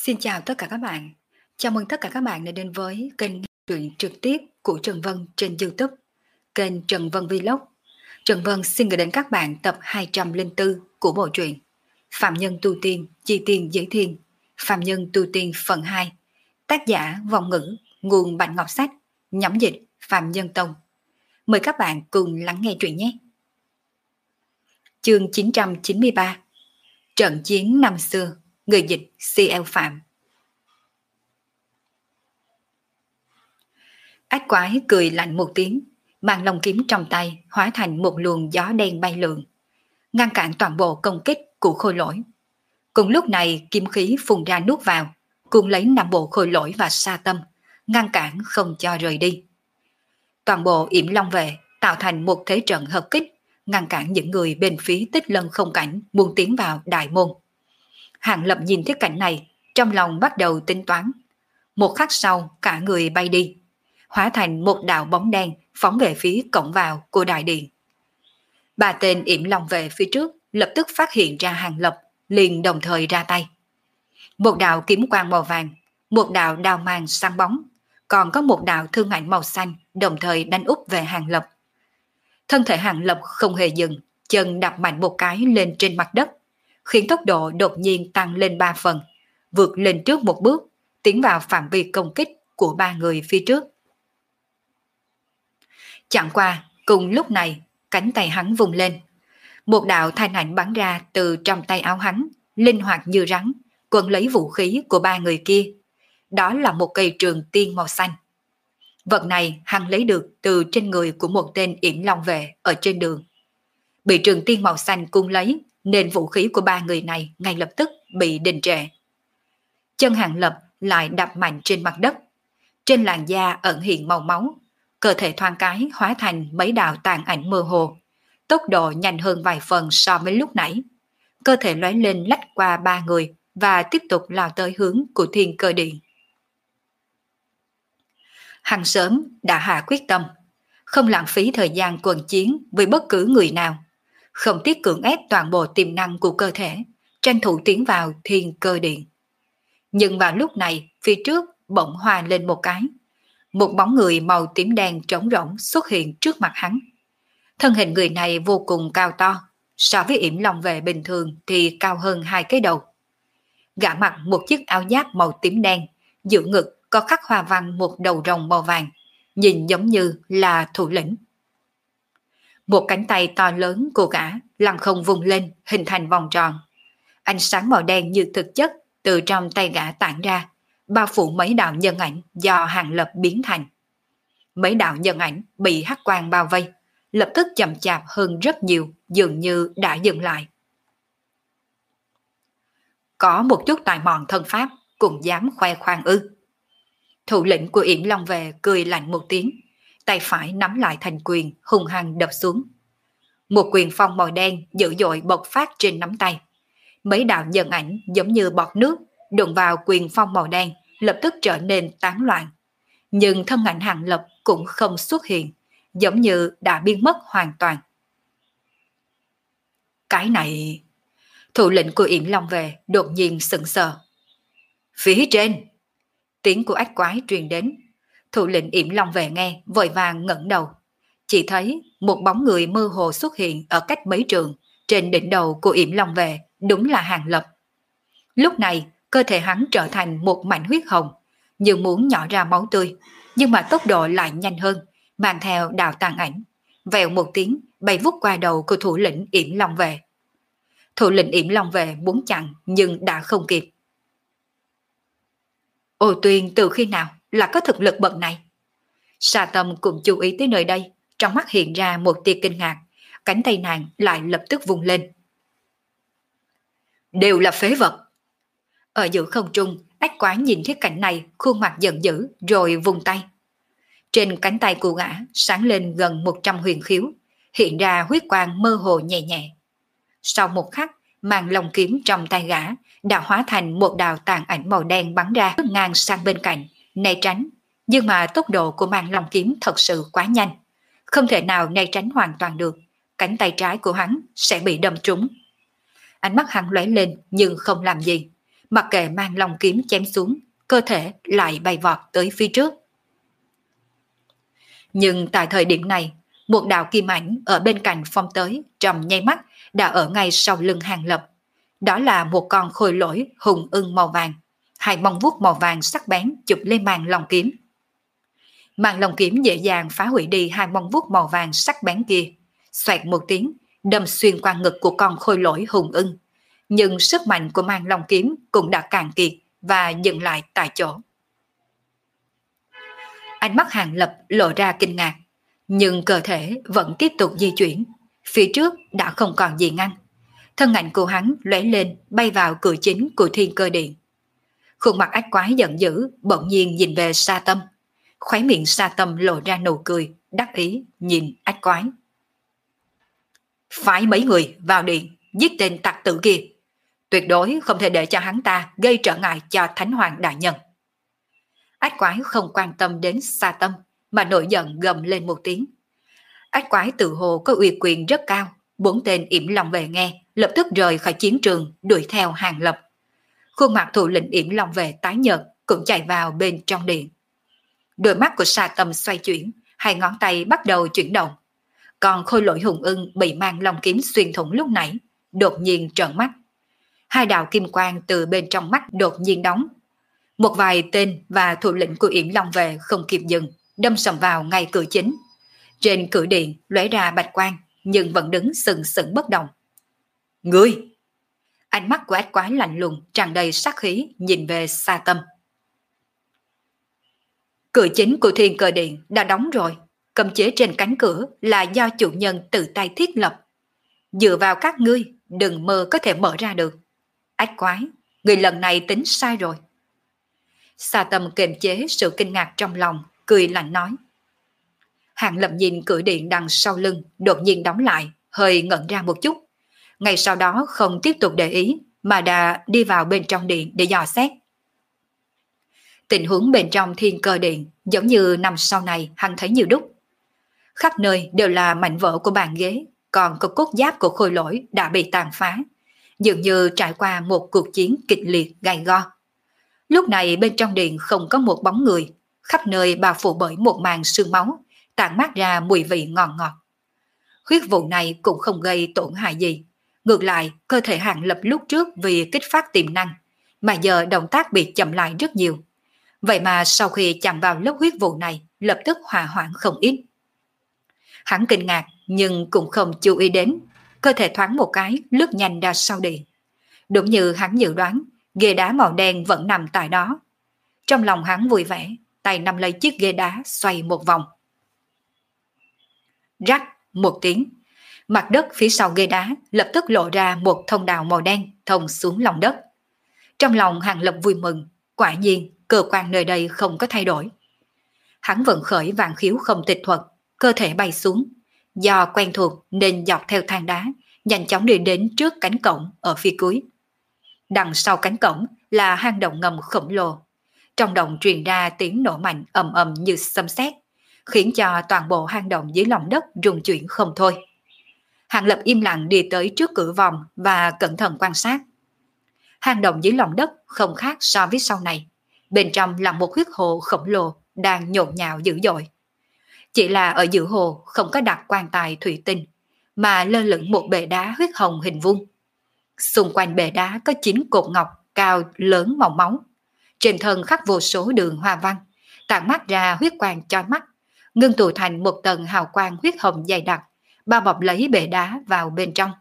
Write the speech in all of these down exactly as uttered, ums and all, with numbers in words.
Xin chào tất cả các bạn. Chào mừng tất cả các bạn đã đến với kênh truyện trực tiếp của Trần Vân trên YouTube, kênh Trần Vân Vlog. Trần Vân xin gửi đến các bạn tập hai trăm lẻ bốn của bộ truyện Phạm Nhân Tu Tiên, Chi Tiên Giới Thiên, Phạm Nhân Tu Tiên phần hai. Tác giả Vong Ngữ, nguồn Bạch Ngọc Sách, nhóm dịch Phạm Nhân Tông. Mời các bạn cùng lắng nghe truyện nhé. Chương chín trăm chín mươi ba. Trận chiến năm xưa. Người dịch xê lờ Phạm. Ách quái cười lạnh một tiếng, mang long kiếm trong tay hóa thành một luồng gió đen bay lượn, ngăn cản toàn bộ công kích của khôi lỗi. Cùng lúc này kiếm khí phun ra nuốt vào, cùng lấy năm bộ khôi lỗi và sa tâm, ngăn cản không cho rời đi. Toàn bộ yểm long vệ tạo thành một thế trận hợp kích, ngăn cản những người bên phía Tích Lân không cảnh muốn tiến vào đại môn. Hàng Lập nhìn thấy cảnh này, trong lòng bắt đầu tính toán. Một khắc sau, cả người bay đi, hóa thành một đạo bóng đen phóng về phía cổng vào của đại điện. Ba tên yểm long vệ phía trước lập tức phát hiện ra Hàng Lập, liền đồng thời ra tay. Một đạo kiếm quang màu vàng, một đạo đao mang sáng bóng, còn có một đạo thương ảnh màu xanh đồng thời đánh úp về Hàng Lập. Thân thể Hàng Lập không hề dừng, chân đạp mạnh một cái lên trên mặt đất, khiến tốc độ đột nhiên tăng lên ba phần, vượt lên trước một bước, tiến vào phạm vi công kích của ba người phía trước. Chẳng qua, cùng lúc này, cánh tay hắn vùng lên. Một đạo thanh ảnh bắn ra từ trong tay áo hắn, linh hoạt như rắn, quấn lấy vũ khí của ba người kia. Đó là một cây trường tiên màu xanh. Vật này hắn lấy được từ trên người của một tên yểm long vệ ở trên đường. Bị trường tiên màu xanh cung lấy, nên vũ khí của ba người này ngay lập tức bị đình trệ. Chân Hàng Lập lại đập mạnh trên mặt đất. Trên làn da ẩn hiện màu máu, cơ thể thoáng cái hóa thành mấy đạo tàn ảnh mơ hồ, tốc độ nhanh hơn vài phần so với lúc nãy. Cơ thể lóe lên lách qua ba người và tiếp tục lao tới hướng của Thiên Cơ Điện. Hắn sớm đã hạ quyết tâm, không lãng phí thời gian quần chiến với bất cứ người nào, không tiếc cưỡng ép toàn bộ tiềm năng của cơ thể, tranh thủ tiến vào Thiên Cơ Điện. Nhưng vào lúc này, phía trước bỗng hoa lên một cái. Một bóng người màu tím đen trống rỗng xuất hiện trước mặt hắn. Thân hình người này vô cùng cao to, so với yểm long vệ bình thường thì cao hơn hai cái đầu. Gã mặc một chiếc áo giáp màu tím đen, giữa ngực có khắc hoa văn một đầu rồng màu vàng, nhìn giống như là thủ lĩnh. Một cánh tay to lớn của gã lăng không vùng lên hình thành vòng tròn. Ánh sáng màu đen như thực chất từ trong tay gã tản ra, bao phủ mấy đạo nhân ảnh do Hàng Lập biến thành. Mấy đạo nhân ảnh bị hắc quang bao vây, lập tức chậm chạp hơn rất nhiều, dường như đã dừng lại. Có một chút tài mọn thân pháp, cũng dám khoe khoang ư? Thủ lĩnh của yểm long vệ cười lạnh một tiếng, tay phải nắm lại thành quyền, hung hăng đập xuống. Một quyền phong màu đen dữ dội bộc phát trên nắm tay. Mấy đạo nhân ảnh giống như bọt nước đụng vào quyền phong màu đen, lập tức trở nên tán loạn. Nhưng thân ảnh Hàng Lập cũng không xuất hiện, giống như đã biến mất hoàn toàn. Cái này... Thủ lĩnh của yểm long vệ đột nhiên sững sờ. Phía trên! Tiếng của ách quái truyền đến. Thủ lĩnh yểm long vệ nghe, vội vàng ngẩng đầu. Chỉ thấy một bóng người mơ hồ xuất hiện ở cách mấy trường, trên đỉnh đầu của yểm long vệ, đúng là Hàng Lập. Lúc này, cơ thể hắn trở thành một mảnh huyết hồng, như muốn nhỏ ra máu tươi, nhưng mà tốc độ lại nhanh hơn, mang theo đạo tàn ảnh. Vèo một tiếng, bay vút qua đầu của thủ lĩnh yểm long vệ. Thủ lĩnh yểm long vệ muốn chặn, nhưng đã không kịp. Ô Tuyên từ khi nào là có thực lực bậc này? Sa Tâm cũng chú ý tới nơi đây, trong mắt hiện ra một tia kinh ngạc, cánh tay nàng lại lập tức vung lên. Đều là phế vật. Ở giữa không trung, ách quái nhìn thấy cảnh này, khuôn mặt giận dữ rồi vung tay. Trên cánh tay của gã sáng lên gần một trăm huyền khiếu, hiện ra huyết quang mơ hồ nhẹ nhẹ. Sau một khắc, màn lồng kiếm trong tay gã đã hóa thành một đạo tàn ảnh màu đen bắn ra ngang sang bên cạnh, né tránh. Nhưng mà tốc độ của màn lồng kiếm thật sự quá nhanh, không thể nào né tránh hoàn toàn được. Cánh tay trái của hắn sẽ bị đâm trúng. Ánh mắt hắn lóe lên nhưng không làm gì. mặc kệ mang long kiếm chém xuống, cơ thể lại bay vọt tới phía trước. Nhưng tại thời điểm này, một đạo kim ảnh ở bên cạnh phong tới trong nháy mắt đã ở ngay sau lưng Hàng Lập. Đó là một con khôi lỗi hùng ưng màu vàng, hai móng vuốt màu vàng sắc bén chụp lên màn long kiếm. Màn long kiếm dễ dàng phá hủy đi hai móng vuốt màu vàng sắc bén kia, xoẹt một tiếng, đâm xuyên qua ngực của con khôi lỗi hùng ưng. Nhưng sức mạnh của màn long kiếm cũng đã cạn kiệt và dừng lại tại chỗ. Ánh mắt Hàng Lập lộ ra kinh ngạc, nhưng cơ thể vẫn tiếp tục di chuyển. Phía trước đã không còn gì ngăn. Thân ảnh của hắn lóe lên bay vào cửa chính của Thiên Cơ Điện. Khuôn mặt ách quái giận dữ bỗng nhiên nhìn về Sa Tâm. Khóe miệng Sa Tâm lộ ra nụ cười, đắc ý nhìn ách quái. Phái mấy người vào điện giết tên tặc tử kia. Tuyệt đối không thể để cho hắn ta gây trở ngại cho Thánh Hoàng đại nhân. Ách quái không quan tâm đến Sa Tâm mà nổi giận gầm lên một tiếng. Ách quái tự hồ có uy quyền rất cao, bốn tên yểm long vệ nghe lập tức rời khỏi chiến trường đuổi theo Hàng Lập. Khuôn mặt thủ lĩnh yểm long vệ tái nhợt cũng chạy vào bên trong điện. Đôi mắt của Sa Tâm xoay chuyển, hai ngón tay bắt đầu chuyển động. Còn khôi lỗi hùng ưng bị mang long kiếm xuyên thủng lúc nãy đột nhiên trợn mắt. Hai đạo kim quang từ bên trong mắt đột nhiên đóng. Một vài tên và thủ lĩnh của yểm long vệ không kịp dừng, đâm sầm vào ngay cửa chính. Trên cửa điện lóe ra bạch quang, nhưng vẫn đứng sừng sững bất động. Ngươi! Ánh mắt của ách quái lạnh lùng tràn đầy sát khí nhìn về Sa Tâm. Cửa chính của Thiên Cơ Điện đã đóng rồi, cấm chế trên cánh cửa là do chủ nhân tự tay thiết lập. Dựa vào các ngươi, đừng mơ có thể mở ra được. Ách quái, người lần này tính sai rồi. Sa Tâm kiềm chế sự kinh ngạc trong lòng, cười lạnh nói. Hàng Lập nhìn cửa điện đằng sau lưng đột nhiên đóng lại, hơi ngẩn ra một chút. Ngay sau đó không tiếp tục để ý mà đã đi vào bên trong điện để dò xét. Tình huống bên trong Thiên Cơ Điện giống như năm sau này hắn thấy nhiều đúc. Khắp nơi đều là mảnh vỡ của bàn ghế, còn có cốt giáp của khôi lỗi đã bị tàn phá, dường như trải qua một cuộc chiến kịch liệt gay go. Lúc này bên trong điện không có một bóng người, khắp nơi bao phủ bởi một màn sương máu, tản mát ra mùi vị ngọt ngọt. Huyết vụ này cũng không gây tổn hại gì, ngược lại cơ thể Hàng Lập lúc trước vì kích phát tiềm năng, mà giờ động tác bị chậm lại rất nhiều. Vậy mà sau khi chạm vào lớp huyết vụ này, lập tức hòa hoãn không ít. Hắn kinh ngạc nhưng cũng không chú ý đến, cơ thể thoáng một cái lướt nhanh ra sau điện. Đúng như hắn dự đoán, ghế đá màu đen vẫn nằm tại đó. Trong lòng hắn vui vẻ, tay nắm lấy chiếc ghế đá xoay một vòng. Rắc một tiếng, mặt đất phía sau ghế đá lập tức lộ ra một thông đạo màu đen thông xuống lòng đất. Trong lòng Hàng Lập vui mừng, quả nhiên cơ quan nơi đây không có thay đổi. Hắn vận khởi vạn khiếu không tịch thuật, cơ thể bay xuống. Do quen thuộc nên dọc theo thang đá, nhanh chóng đi đến trước cánh cổng ở phía cuối. Đằng sau cánh cổng là hang động ngầm khổng lồ. Trong động truyền ra tiếng nổ mạnh ầm ầm như sấm sét, khiến cho toàn bộ hang động dưới lòng đất rung chuyển không thôi. Hàng Lập im lặng đi tới trước cửa vòng và cẩn thận quan sát. Hang động dưới lòng đất không khác so với sau này. Bên trong là một huyết hồ khổng lồ đang nhộn nhạo dữ dội. Chỉ là ở giữa hồ không có đặt quan tài thủy tinh, mà lơ lửng một bệ đá huyết hồng hình vuông. Xung quanh bệ đá có chín cột ngọc cao lớn màu máu. Trên thân khắc vô số đường hoa văn, tản mát ra huyết quang chói mắt, ngưng tụ thành một tầng hào quang huyết hồng dày đặc, bao bọc lấy bệ đá vào bên trong.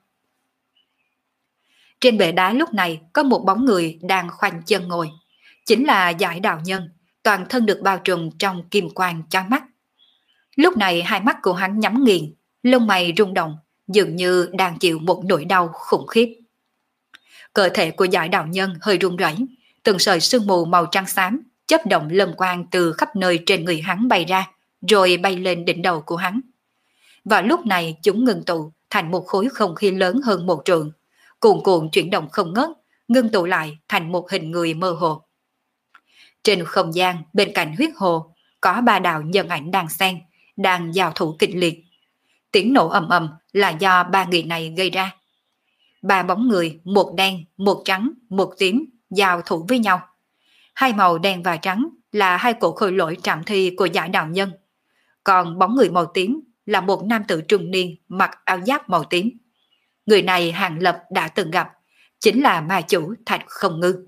Trên bệ đá lúc này có một bóng người đang khoanh chân ngồi, chính là Giải Đạo Nhân, toàn thân được bao trùm trong kim quang chói mắt. Lúc này hai mắt của hắn nhắm nghiền, lông mày rung động, dường như đang chịu một nỗi đau khủng khiếp. Cơ thể của Giải Đạo Nhân hơi run rẩy, từng sợi sương mù màu trắng xám chớp động lân quang từ khắp nơi trên người hắn bay ra, rồi bay lên đỉnh đầu của hắn. Và lúc này chúng ngưng tụ thành một khối không khí lớn hơn một trượng, cuồn cuộn chuyển động không ngớt, ngưng tụ lại thành một hình người mơ hồ. Trên không gian bên cạnh huyết hồ có ba đạo nhân ảnh đang xen, đang giao thủ kịch liệt. Tiếng nổ ầm ầm là do ba người này gây ra. Ba bóng người, một đen, một trắng, một tím, giao thủ với nhau. Hai màu đen và trắng là hai cổ khôi lỗi trạm thi của Giải đạo nhân, còn bóng người màu tím là một nam tử trung niên mặc áo giáp màu tím. Người này Hàng Lập đã từng gặp, chính là ma chủ Thạch Không Ngư.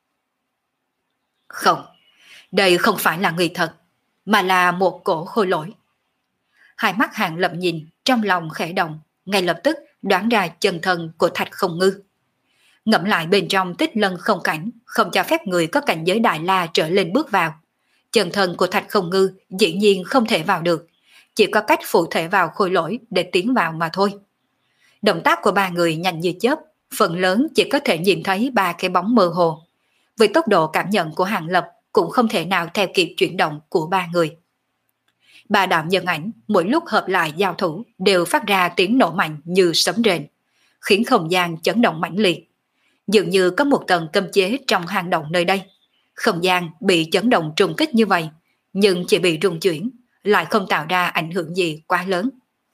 Không, đây không phải là người thật, mà là một cổ khôi lỗi. Hai mắt Hàng Lập nhìn, trong lòng khẽ động, ngay lập tức đoán ra chân thân của Thạch Không Ngư. Ngẫm lại bên trong Tích Lân không cảnh, không cho phép người có cảnh giới Đại La trở lên bước vào. Chân thân của Thạch Không Ngư dĩ nhiên không thể vào được, chỉ có cách phụ thể vào khôi lỗi để tiến vào mà thôi. Động tác của ba người nhanh như chớp, phần lớn chỉ có thể nhìn thấy ba cái bóng mơ hồ. Với tốc độ cảm nhận của Hàng Lập cũng không thể nào theo kịp chuyển động của ba người. Ba đạo nhân ảnh mỗi lúc hợp lại giao thủ đều phát ra tiếng nổ mạnh như sấm rền, khiến không gian chấn động mãnh liệt. Dường như có một tầng cấm chế trong hang động nơi đây. Không gian bị chấn động trùng kích như vậy, nhưng chỉ bị rung chuyển, lại không tạo ra ảnh hưởng gì quá lớn.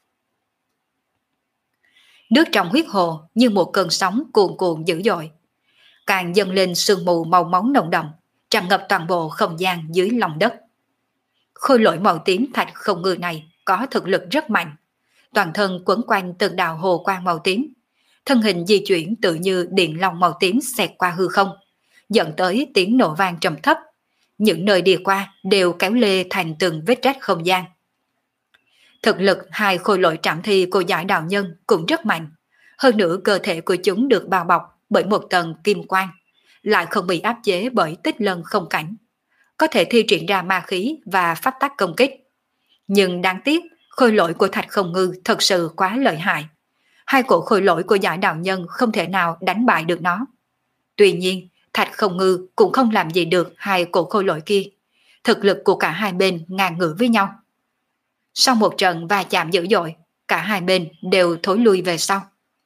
Nước trong huyết hồ như một cơn sóng cuồn cuộn dữ dội, càng dâng lên sương mù màu máu nồng đậm, tràn ngập toàn bộ không gian dưới lòng đất. Khôi lỗi màu tím Thạch Không Ngư này có thực lực rất mạnh, toàn thân quấn quanh từng đạo hồ quang màu tím, thân hình di chuyển tự như điện long màu tím xẹt qua hư không, dẫn tới tiếng nổ vang trầm thấp. Những nơi đi qua đều kéo lê thành từng vết rách không gian. Thực lực hai khôi lỗi trảm thi của Giải đạo nhân cũng rất mạnh, hơn nữa cơ thể của chúng được bao bọc bởi một tầng kim quang, lại không bị áp chế bởi Tích Lân không cảnh, có thể thi triển ra ma khí và pháp tắc công kích. Nhưng đáng tiếc, khôi lỗi của Thạch Không Ngư thật sự quá lợi hại. Hai cổ khôi lỗi của Giải đạo nhân không thể nào đánh bại được nó. Tuy nhiên, Thạch Không Ngư cũng không làm gì được hai cổ khôi lỗi kia. Thực lực của cả hai bên ngang ngửa với nhau. Sau một trận va chạm dữ dội, cả hai bên đều thối lui về sau.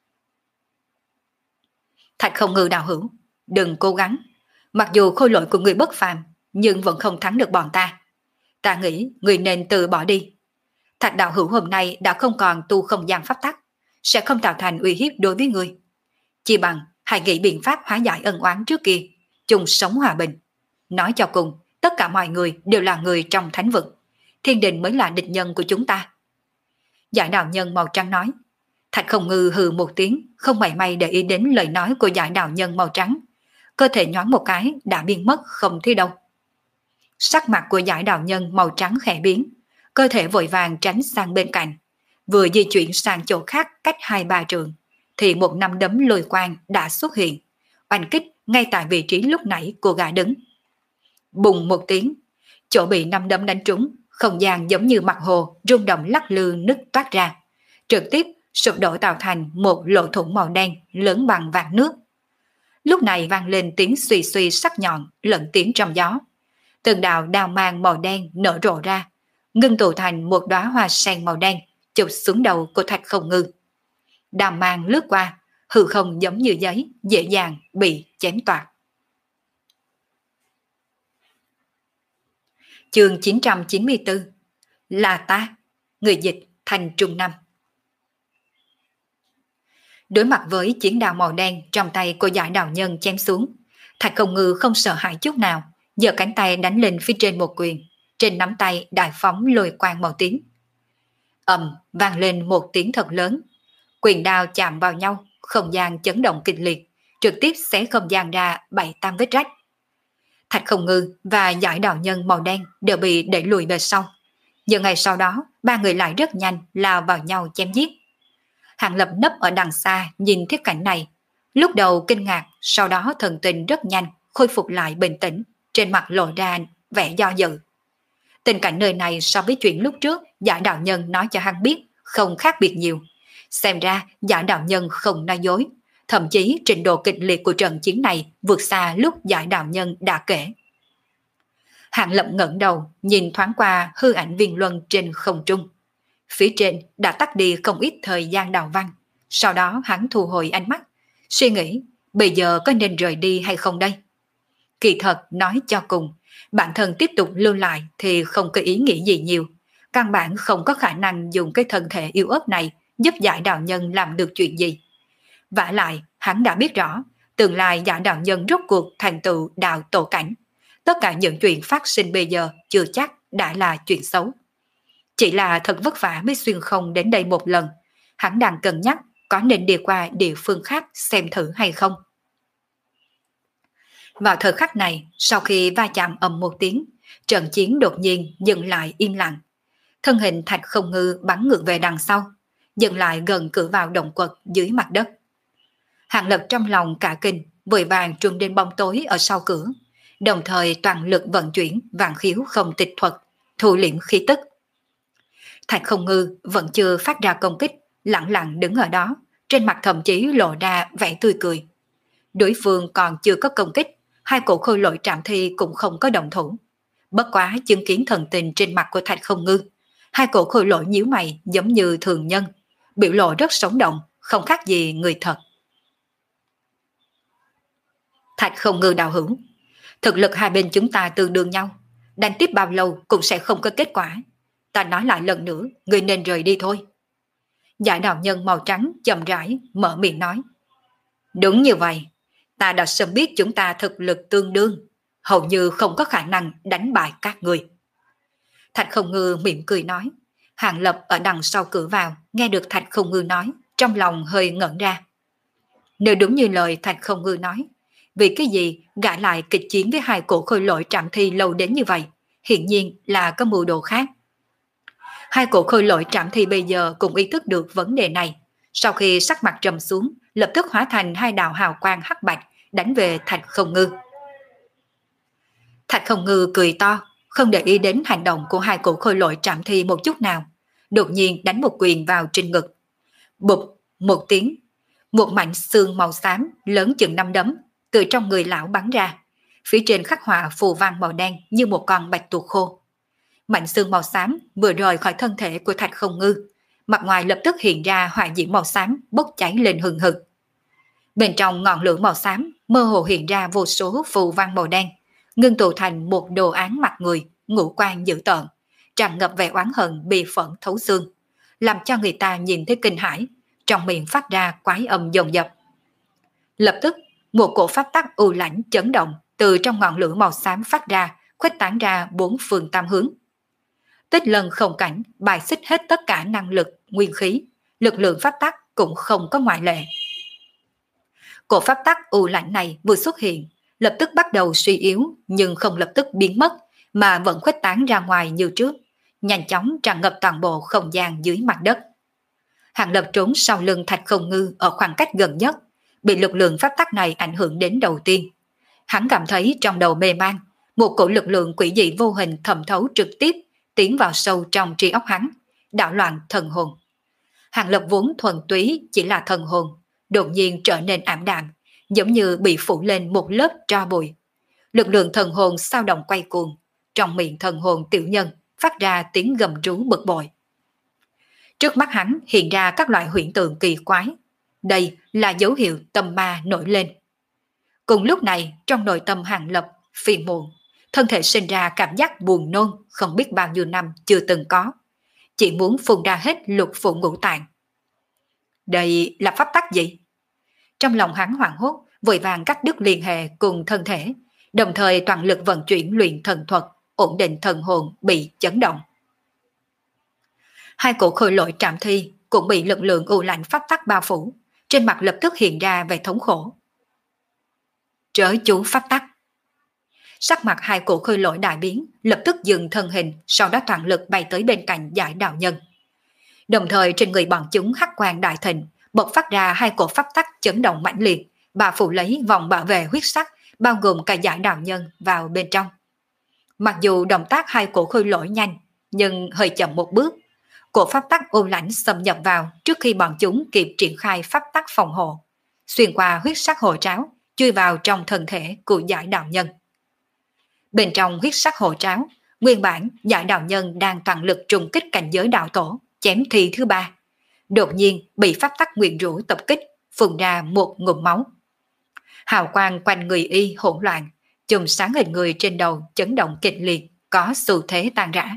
Thạch Không Ngư đạo hữu, đừng cố gắng. Mặc dù khôi lỗi của người bất phàm, nhưng vẫn không thắng được bọn ta. Ta nghĩ người nên từ bỏ đi. Thạch đạo hữu hôm nay đã không còn tu không gian pháp tắc, sẽ không tạo thành uy hiếp đối với người. Chỉ bằng hãy nghĩ biện pháp hóa giải ân oán trước kia, chung sống hòa bình. Nói cho cùng, tất cả mọi người đều là người trong thánh vực. Thiên đình mới là địch nhân của chúng ta. Giải đạo nhân màu trắng nói. Thạch Không Ngư hừ một tiếng, không mảy may để ý đến lời nói của giải đạo nhân màu trắng. Cơ thể nhoáng một cái đã biến mất không thấy đâu. Sắc mặt của giải đạo nhân màu trắng khẽ biến, cơ thể vội vàng tránh sang bên cạnh. Vừa di chuyển sang chỗ khác cách hai ba trường, thì một nắm đấm lôi quang đã xuất hiện, oanh kích ngay tại vị trí lúc nãy cô gã đứng. Bùng một tiếng, chỗ bị nắm đấm đánh trúng, không gian giống như mặt hồ rung động lắc lư nứt toát ra, trực tiếp sụp đổ tạo thành một lỗ thủng màu đen lớn bằng vạt nước. Lúc này vang lên tiếng suy suy sắc nhọn lẫn tiếng trong gió. Từng đạo đao mang màu đen nở rộ ra, ngưng tụ thành một đóa hoa sen màu đen chụp xuống đầu của Thạch Không Ngư. Đao mang lướt qua, hư không giống như giấy, dễ dàng bị chém toạc. Chương chín trăm chín mươi tư. Là ta, người dịch Thành Trung Năm. Đối mặt với chiến đao màu đen trong tay của giải đạo nhân chém xuống, Thạch Không Ngư không sợ hãi chút nào, giơ cánh tay đánh lên phía trên một quyền, trên nắm tay đại phóng lôi quang màu tím. Ầm, vang lên một tiếng thật lớn, quyền đao chạm vào nhau, không gian chấn động kịch liệt, trực tiếp xé không gian ra bảy tám vết rách. Thạch Không Ngư và giải đạo nhân màu đen đều bị đẩy lùi về sau. Giờ ngày sau đó, ba người lại rất nhanh lao vào nhau chém giết. Hàng Lập nấp ở đằng xa nhìn thiết cảnh này, lúc đầu kinh ngạc, sau đó thần tình rất nhanh khôi phục lại bình tĩnh, trên mặt lộ ra vẻ do dự. Tình cảnh nơi này so với chuyện lúc trước giả đạo nhân nói cho hắn biết không khác biệt nhiều. Xem ra giả đạo nhân không nói dối, thậm chí trình độ kịch liệt của trận chiến này vượt xa lúc giả đạo nhân đã kể. Hàng Lập ngẩng đầu nhìn thoáng qua hư ảnh viên luân trên không trung. Phía trên đã tắt đi không ít thời gian đào văn. Sau đó hắn thu hồi ánh mắt, suy nghĩ bây giờ có nên rời đi hay không đây. Kỳ thật nói cho cùng, bản thân tiếp tục lưu lại thì không có ý nghĩ gì nhiều. Căn bản không có khả năng dùng cái thân thể yếu ớt này giúp giải đạo nhân làm được chuyện gì. Vả lại hắn đã biết rõ, tương lai giả đạo nhân rốt cuộc thành tựu đạo tổ cảnh. Tất cả những chuyện phát sinh bây giờ chưa chắc đã là chuyện xấu. Chỉ là thật vất vả mới xuyên không đến đây một lần, hắn đang cân nhắc có nên đi qua địa phương khác xem thử hay không. Vào thời khắc này, sau khi va chạm ầm một tiếng, trận chiến đột nhiên dừng lại im lặng. Thân hình Thạch Không Ngư bắn ngược về đằng sau, dừng lại gần cửa vào động quật dưới mặt đất. Hàng Lập trong lòng cả kinh, vội vàng truân đến bóng tối ở sau cửa, đồng thời toàn lực vận chuyển vạn khiếu không tịch thuật, thu liễm khí tức. Thạch Không Ngư vẫn chưa phát ra công kích, lặng lặng đứng ở đó, trên mặt thậm chí lộ ra vẻ tươi cười. Đối phương còn chưa có công kích, hai cổ khôi lỗi trảm thi cũng không có động thủ. Bất quá chứng kiến thần tình trên mặt của Thạch Không Ngư, hai cổ khôi lỗi nhíu mày giống như thường nhân, biểu lộ rất sống động, không khác gì người thật. Thạch Không Ngư đạo hữu, thực lực hai bên chúng ta tương đương nhau, đánh tiếp bao lâu cũng sẽ không có kết quả. Ta nói lại lần nữa, người nên rời đi thôi. Giải đạo nhân màu trắng chậm rãi mở miệng nói. Đúng như vậy, ta đã sớm biết chúng ta thực lực tương đương, hầu như không có khả năng đánh bại các người. Thạch Không Ngư mỉm cười nói. Hàng Lập ở đằng sau cửa vào, nghe được Thạch Không Ngư nói, trong lòng hơi ngẩn ra. Nếu đúng như lời Thạch Không Ngư nói, vì cái gì gã lại kịch chiến với hai cổ khôi lỗi trảm thi lâu đến như vậy, hiển nhiên là có mưu đồ khác. Hai cổ khôi lỗi trảm thi bây giờ cũng ý thức được vấn đề này, sau khi sắc mặt trầm xuống, lập tức hóa thành hai đạo hào quang hắc bạch đánh về Thạch Không Ngư. Thạch Không Ngư cười to, không để ý đến hành động của hai cổ khôi lỗi trảm thi một chút nào, đột nhiên đánh một quyền vào trên ngực. Bụp một tiếng, một mảnh xương màu xám lớn chừng năm đấm từ trong người lão bắn ra, phía trên khắc họa phù văn màu đen như một con bạch tuộc khô. Mảnh xương màu xám vừa rời khỏi thân thể của Thạch Không Ngư, mặt ngoài lập tức hiện ra hỏa diễm màu xám bốc cháy lên hừng hực. Bên trong ngọn lửa màu xám mơ hồ hiện ra vô số phù văn màu đen, ngưng tụ thành một đồ án mặt người, ngũ quan dữ tợn, tràn ngập vẻ oán hận bi phẫn thấu xương, làm cho người ta nhìn thấy kinh hãi, trong miệng phát ra quái âm dồn dập. Lập tức, một cổ pháp tắc u lãnh chấn động từ trong ngọn lửa màu xám phát ra, khuếch tán ra bốn phương tam hướng. Tích Lân không cảnh bài xích hết tất cả năng lực, nguyên khí, lực lượng pháp tắc cũng không có ngoại lệ. Cổ pháp tắc u lãnh này vừa xuất hiện, lập tức bắt đầu suy yếu nhưng không lập tức biến mất, mà vẫn khuếch tán ra ngoài như trước, nhanh chóng tràn ngập toàn bộ không gian dưới mặt đất. Hàng Lập trốn sau lưng Thạch Không Ngư ở khoảng cách gần nhất, bị lực lượng pháp tắc này ảnh hưởng đến đầu tiên. Hắn cảm thấy trong đầu mê man, một cổ lực lượng quỷ dị vô hình thẩm thấu trực tiếp tiến vào sâu trong trí óc hắn, đảo loạn thần hồn. Hàng Lập vốn thuần túy chỉ là thần hồn, đột nhiên trở nên ảm đạm, giống như bị phủ lên một lớp tro bụi. Lực lượng thần hồn sao động quay cuồng, trong miệng thần hồn tiểu nhân phát ra tiếng gầm rú bực bội. Trước mắt hắn hiện ra các loại hiện tượng kỳ quái, đây là dấu hiệu tâm ma nổi lên. Cùng lúc này, trong nội tâm Hàng Lập phiền muộn, thân thể sinh ra cảm giác buồn nôn không biết bao nhiêu năm chưa từng có, chỉ muốn phun ra hết lục phủ ngũ tạng. Đây là pháp tắc gì? Trong lòng hắn hoảng hốt, vội vàng cắt đứt liên hệ cùng thân thể, đồng thời toàn lực vận chuyển luyện thần thuật, ổn định thần hồn bị chấn động. Hai cổ khôi lỗi trảm thi cũng bị lực lượng u lạnh pháp tắc bao phủ, trên mặt lập tức hiện ra vẻ thống khổ. Trớ chú pháp tắc. Sắc mặt hai cổ khôi lỗi đại biến, lập tức dừng thân hình, sau đó toàn lực bay tới bên cạnh Giải đạo nhân. Đồng thời trên người bọn chúng hắc quang đại thịnh, bộc phát ra hai cổ pháp tắc chấn động mãnh liệt, bà phụ lấy vòng bảo vệ huyết sắc, bao gồm cả Giải đạo nhân vào bên trong. Mặc dù động tác hai cổ khôi lỗi nhanh, nhưng hơi chậm một bước. Cổ pháp tắc u lãnh xâm nhập vào trước khi bọn chúng kịp triển khai pháp tắc phòng hộ, xuyên qua huyết sắc hộ tráo, chui vào trong thân thể của Giải đạo nhân. Bên trong huyết sắc hộ tráo, nguyên bản Giải đạo nhân đang toàn lực trùng kích cảnh giới đạo tổ, chém thi thứ ba. Đột nhiên bị pháp tắc nguyền rủa tập kích, phun ra một ngụm máu. Hào quang quanh người y hỗn loạn, chùm sáng hình người trên đầu chấn động kịch liệt, có xu thế tan rã.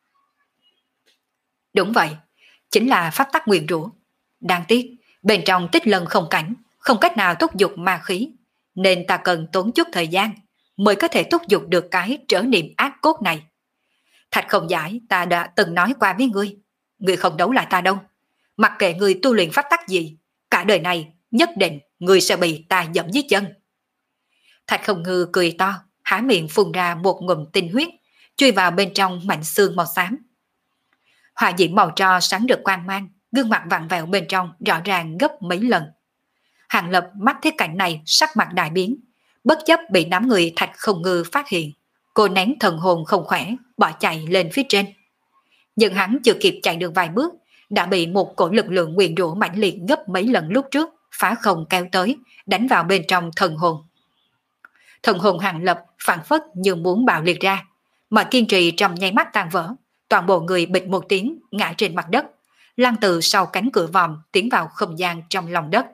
Đúng vậy, chính là pháp tắc nguyền rủa. Đáng tiếc, bên trong Tích Lân không cảnh, không cách nào thúc giục ma khí, nên ta cần tốn chút thời gian mới có thể thúc giục được cái trở niệm ác cốt này. Thạch không giải, ta đã từng nói qua với ngươi, ngươi không đấu lại ta đâu. Mặc kệ ngươi tu luyện pháp tắc gì, cả đời này nhất định ngươi sẽ bị ta dẫm dưới chân. Thạch không ngư cười to, há miệng phun ra một ngụm tinh huyết, chui vào bên trong mảnh xương màu xám. Hỏa diễm màu tro sáng rực quang mang, gương mặt vặn vẹo bên trong rõ ràng gấp mấy lần. Hàng Lập mắt thấy cảnh này, sắc mặt đại biến, bất chấp bị đám người Thạch không ngư phát hiện, cô nén thần hồn không khỏe, bỏ chạy lên phía trên. Nhưng hắn chưa kịp chạy được vài bước, đã bị một cổ lực lượng nguyền rủa mãnh liệt gấp mấy lần lúc trước phá không kéo tới, đánh vào bên trong thần hồn. Thần hồn Hàng Lập phản phất như muốn bạo liệt ra, mà kiên trì trong nháy mắt tan vỡ, toàn bộ người bịch một tiếng ngã trên mặt đất, lăn từ sau cánh cửa vòm tiến vào không gian trong lòng đất.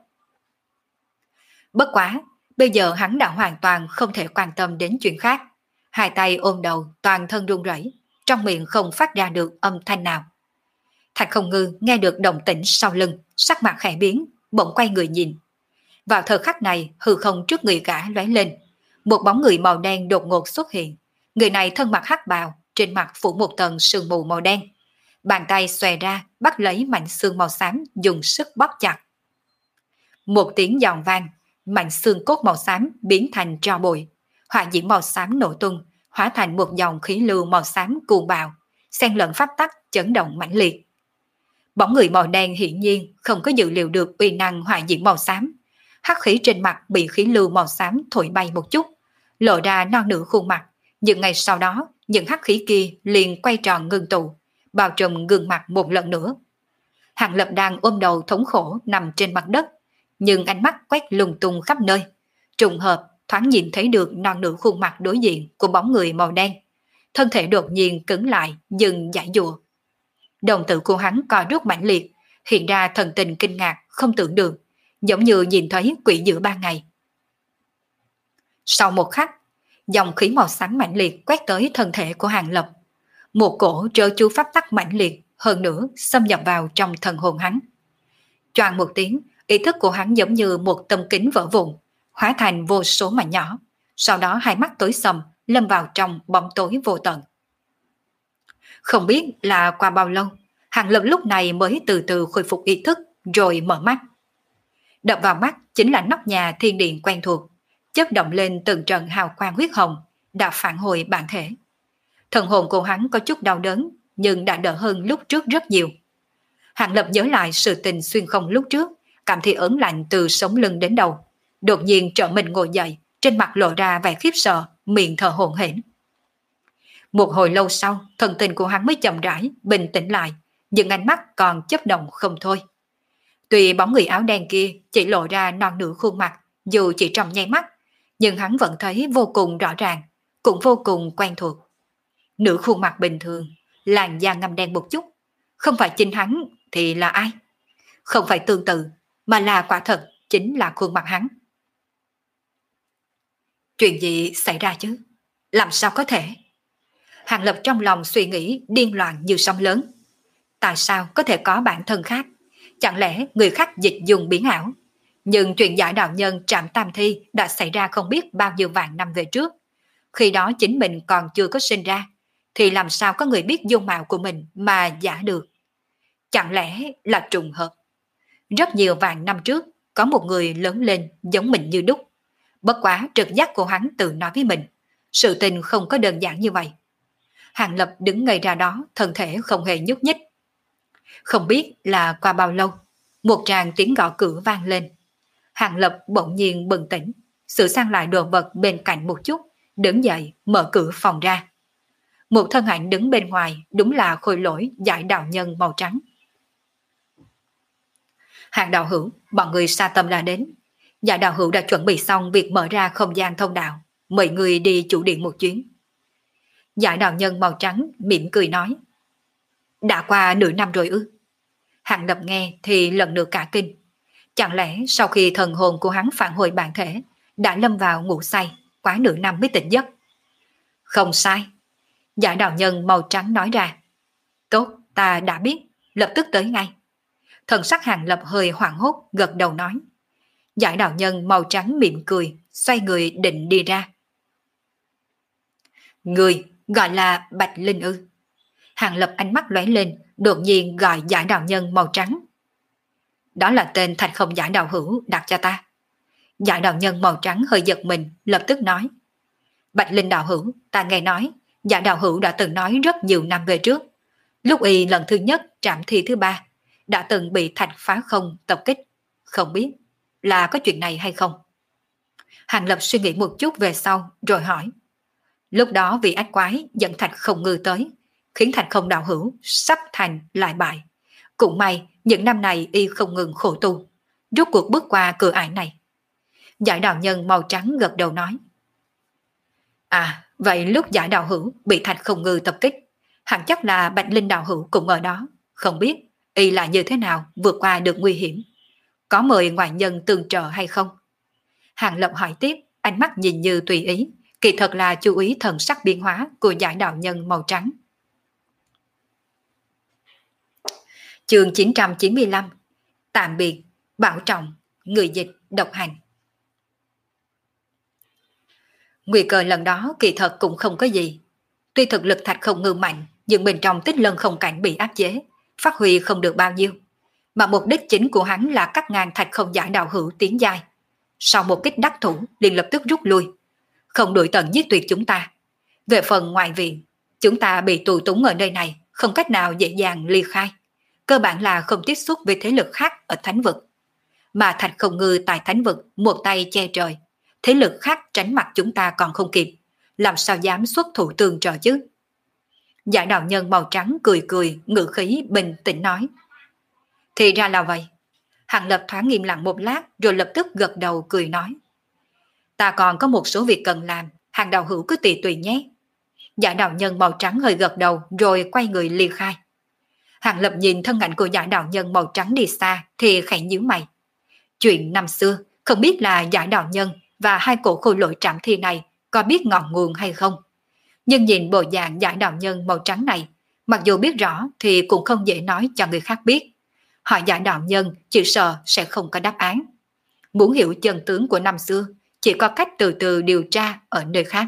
Bất quá, bây giờ hắn đã hoàn toàn không thể quan tâm đến chuyện khác, hai tay ôm đầu, toàn thân run rẩy, trong miệng không phát ra được âm thanh nào. Thạch không ngư nghe được động tĩnh sau lưng, sắc mặt khẽ biến, bỗng quay người nhìn. Vào thời khắc này, hư không trước người gã lóe lên, một bóng người màu đen đột ngột xuất hiện. Người này thân mặc hắc bào, trên mặt phủ một tầng sương mù màu đen. Bàn tay xòe ra, bắt lấy mảnh xương màu xám, dùng sức bóp chặt. Một tiếng giòn vang, mảnh xương cốt màu xám biến thành tro bụi. Hỏa diễm màu xám nổ tung, hóa thành một dòng khí lưu màu xám cuồng bạo, xen lẫn pháp tắc chấn động mãnh liệt. Bóng người màu đen hiển nhiên không có dự liệu được uy năng hỏa diễm màu xám. Hắc khí trên mặt bị khí lưu màu xám thổi bay một chút, lộ ra non nửa khuôn mặt, nhưng ngay sau đó, những hắc khí kia liền quay tròn ngưng tụ, bao trùm gương mặt một lần nữa. Hàng Lập đang ôm đầu thống khổ nằm trên mặt đất, nhưng ánh mắt quét lung tung khắp nơi. Trùng hợp thoáng nhìn thấy được non nửa khuôn mặt đối diện của bóng người màu đen. Thân thể đột nhiên cứng lại, dừng giải dụa. Đồng tử của hắn co rút mãnh liệt, hiện ra thần tình kinh ngạc không tưởng được, giống như nhìn thấy quỷ giữa ban ngày. Sau một khắc, dòng khí màu xám mãnh liệt quét tới thân thể của Hàng Lập. Một cổ trớ chú pháp tắc mãnh liệt hơn nữa xâm nhập vào trong thần hồn hắn. Choàng một tiếng, ý thức của hắn giống như một tấm kính vỡ vụn, hóa thành vô số mảnh nhỏ, sau đó hai mắt tối sầm lâm vào trong bóng tối vô tận. Không biết là qua bao lâu, Hàng Lập lúc này mới từ từ khôi phục ý thức rồi mở mắt. Đập vào mắt chính là nóc nhà thiên điện quen thuộc, chớp động lên từng trận hào quang huyết hồng, đã phản hồi bản thể. Thần hồn của hắn có chút đau đớn, nhưng đã đỡ hơn lúc trước rất nhiều. Hàng Lập nhớ lại sự tình xuyên không lúc trước, cảm thấy ớn lạnh từ sống lưng đến đầu. Đột nhiên trợ mình ngồi dậy, trên mặt lộ ra vẻ khiếp sợ, miệng thở hổn hển. Một hồi lâu sau, thần tình của hắn mới chậm rãi, bình tĩnh lại, nhưng ánh mắt còn chớp động không thôi. Tuy bóng người áo đen kia chỉ lộ ra non nửa khuôn mặt, dù chỉ trong nháy mắt, nhưng hắn vẫn thấy vô cùng rõ ràng, cũng vô cùng quen thuộc. Nửa khuôn mặt bình thường, làn da ngăm đen một chút, không phải chính hắn thì là ai? Không phải tương tự, mà là quả thật chính là khuôn mặt hắn. Chuyện gì xảy ra chứ? Làm sao có thể? Hàng Lập trong lòng suy nghĩ điên loạn như sóng lớn. Tại sao có thể có bản thân khác? Chẳng lẽ người khác dịch dùng biến ảo? Nhưng chuyện giải đạo nhân Trạm Tam Thi đã xảy ra không biết bao nhiêu vạn năm về trước. Khi đó chính mình còn chưa có sinh ra, thì làm sao có người biết dung mạo của mình mà giả được? Chẳng lẽ là trùng hợp? Rất nhiều vạn năm trước, có một người lớn lên giống mình như đúc. Bất quá trực giác của hắn tự nói với mình, sự tình không có đơn giản như vậy. Hàng Lập đứng ngay ra đó, thân thể không hề nhúc nhích. Không biết là qua bao lâu, một tràng tiếng gõ cửa vang lên. Hàng Lập bỗng nhiên bừng tỉnh, sửa sang lại đồ vật bên cạnh một chút, đứng dậy mở cửa phòng ra. Một thân ảnh đứng bên ngoài đúng là Khôi Lỗi giải đạo nhân màu trắng. Hàng đạo hữu, bọn người sa tâm đã đến. Giải đạo hữu đã chuẩn bị xong việc mở ra không gian thông đạo, mời người đi chủ điện một chuyến. Giải đạo nhân màu trắng mỉm cười nói. Đã qua nửa năm rồi ư? Hàng Lập nghe thì lần nữa cả kinh. Chẳng lẽ sau khi thần hồn của hắn phản hồi bản thể, đã lâm vào ngủ say, quá nửa năm mới tỉnh giấc? Không sai. Giải đạo nhân màu trắng nói ra. Tốt, ta đã biết, lập tức tới ngay. Thần sắc Hàng Lập hơi hoảng hốt, gật đầu nói. Giải đạo nhân màu trắng mỉm cười, xoay người định đi ra. Người gọi là Bạch Linh ư? Hàng Lập ánh mắt lóe lên, đột nhiên gọi Giải Đạo Nhân màu trắng. Đó là tên Thạch Không Giải Đạo Hữu đặt cho ta. Giải Đạo Nhân màu trắng hơi giật mình, lập tức nói. Bạch Linh Đạo Hữu, ta nghe nói, Giải Đạo Hữu đã từng nói rất nhiều năm về trước. Lúc y lần thứ nhất trạm thi thứ ba, đã từng bị Thạch Phá Không tập kích. Không biết là có chuyện này hay không? Hàng Lập suy nghĩ một chút về sau, rồi hỏi. Lúc đó vì ách quái dẫn Thạch Không Ngư tới, khiến Thạch Không Đạo Hữu sắp thành lại bại. Cũng may, những năm này y không ngừng khổ tu, rốt cuộc bước qua cửa ải này. Giải Đạo Nhân màu trắng gật đầu nói. À, vậy lúc Giải Đạo Hữu bị Thạch Không Ngư tập kích, hẳn chắc là Bạch Linh Đạo Hữu cũng ở đó. Không biết y là như thế nào vượt qua được nguy hiểm. Có mời ngoại nhân tương trợ hay không? Hàng Lập hỏi tiếp, ánh mắt nhìn như tùy ý, kỳ thật là chú ý thần sắc biến hóa của Giải Đạo Nhân màu trắng. Chương chín trăm chín mươi lăm. Tạm biệt, bảo trọng, người dịch, độc hành. Nguy cơ lần đó kỳ thật cũng không có gì. Tuy thực lực Thạch Không Ngư mạnh, nhưng bên trong Tích Lân Không Cảnh bị áp chế, phát huy không được bao nhiêu. Mà mục đích chính của hắn là cắt ngang Thạch Không Giải Đạo Hữu tiến giai. Sau một kích đắc thủ, liền lập tức rút lui, không đuổi tận giết tuyệt chúng ta. Về phần ngoại viện, chúng ta bị tù túng ở nơi này, không cách nào dễ dàng ly khai. Cơ bản là không tiếp xúc với thế lực khác ở Thánh Vực. Mà Thạch Không Ngư tại Thánh Vực một tay che trời, thế lực khác tránh mặt chúng ta còn không kịp, làm sao dám xuất thủ tương trợ chứ? Giải Đạo Nhân màu trắng cười cười, ngữ khí bình tĩnh nói. Thì ra là vậy. Hàng Lập thoáng im lặng một lát rồi lập tức gật đầu cười nói. Ta còn có một số việc cần làm, Hàng Đạo Hữu cứ tùy tùy nhé. Giải Đạo Nhân màu trắng hơi gật đầu rồi quay người ly khai. Hàng Lập nhìn thân ảnh của Giải Đạo Nhân màu trắng đi xa thì khẽ nhíu mày. Chuyện năm xưa, không biết là Giải Đạo Nhân và hai cổ khôi lỗi trảm thi này có biết ngọn nguồn hay không. Nhưng nhìn bộ dạng Giải Đạo Nhân màu trắng này, mặc dù biết rõ thì cũng không dễ nói cho người khác biết. Hỏi Giải Đạo Nhân chỉ sợ sẽ không có đáp án. Muốn hiểu chân tướng của năm xưa, chỉ có cách từ từ điều tra ở nơi khác.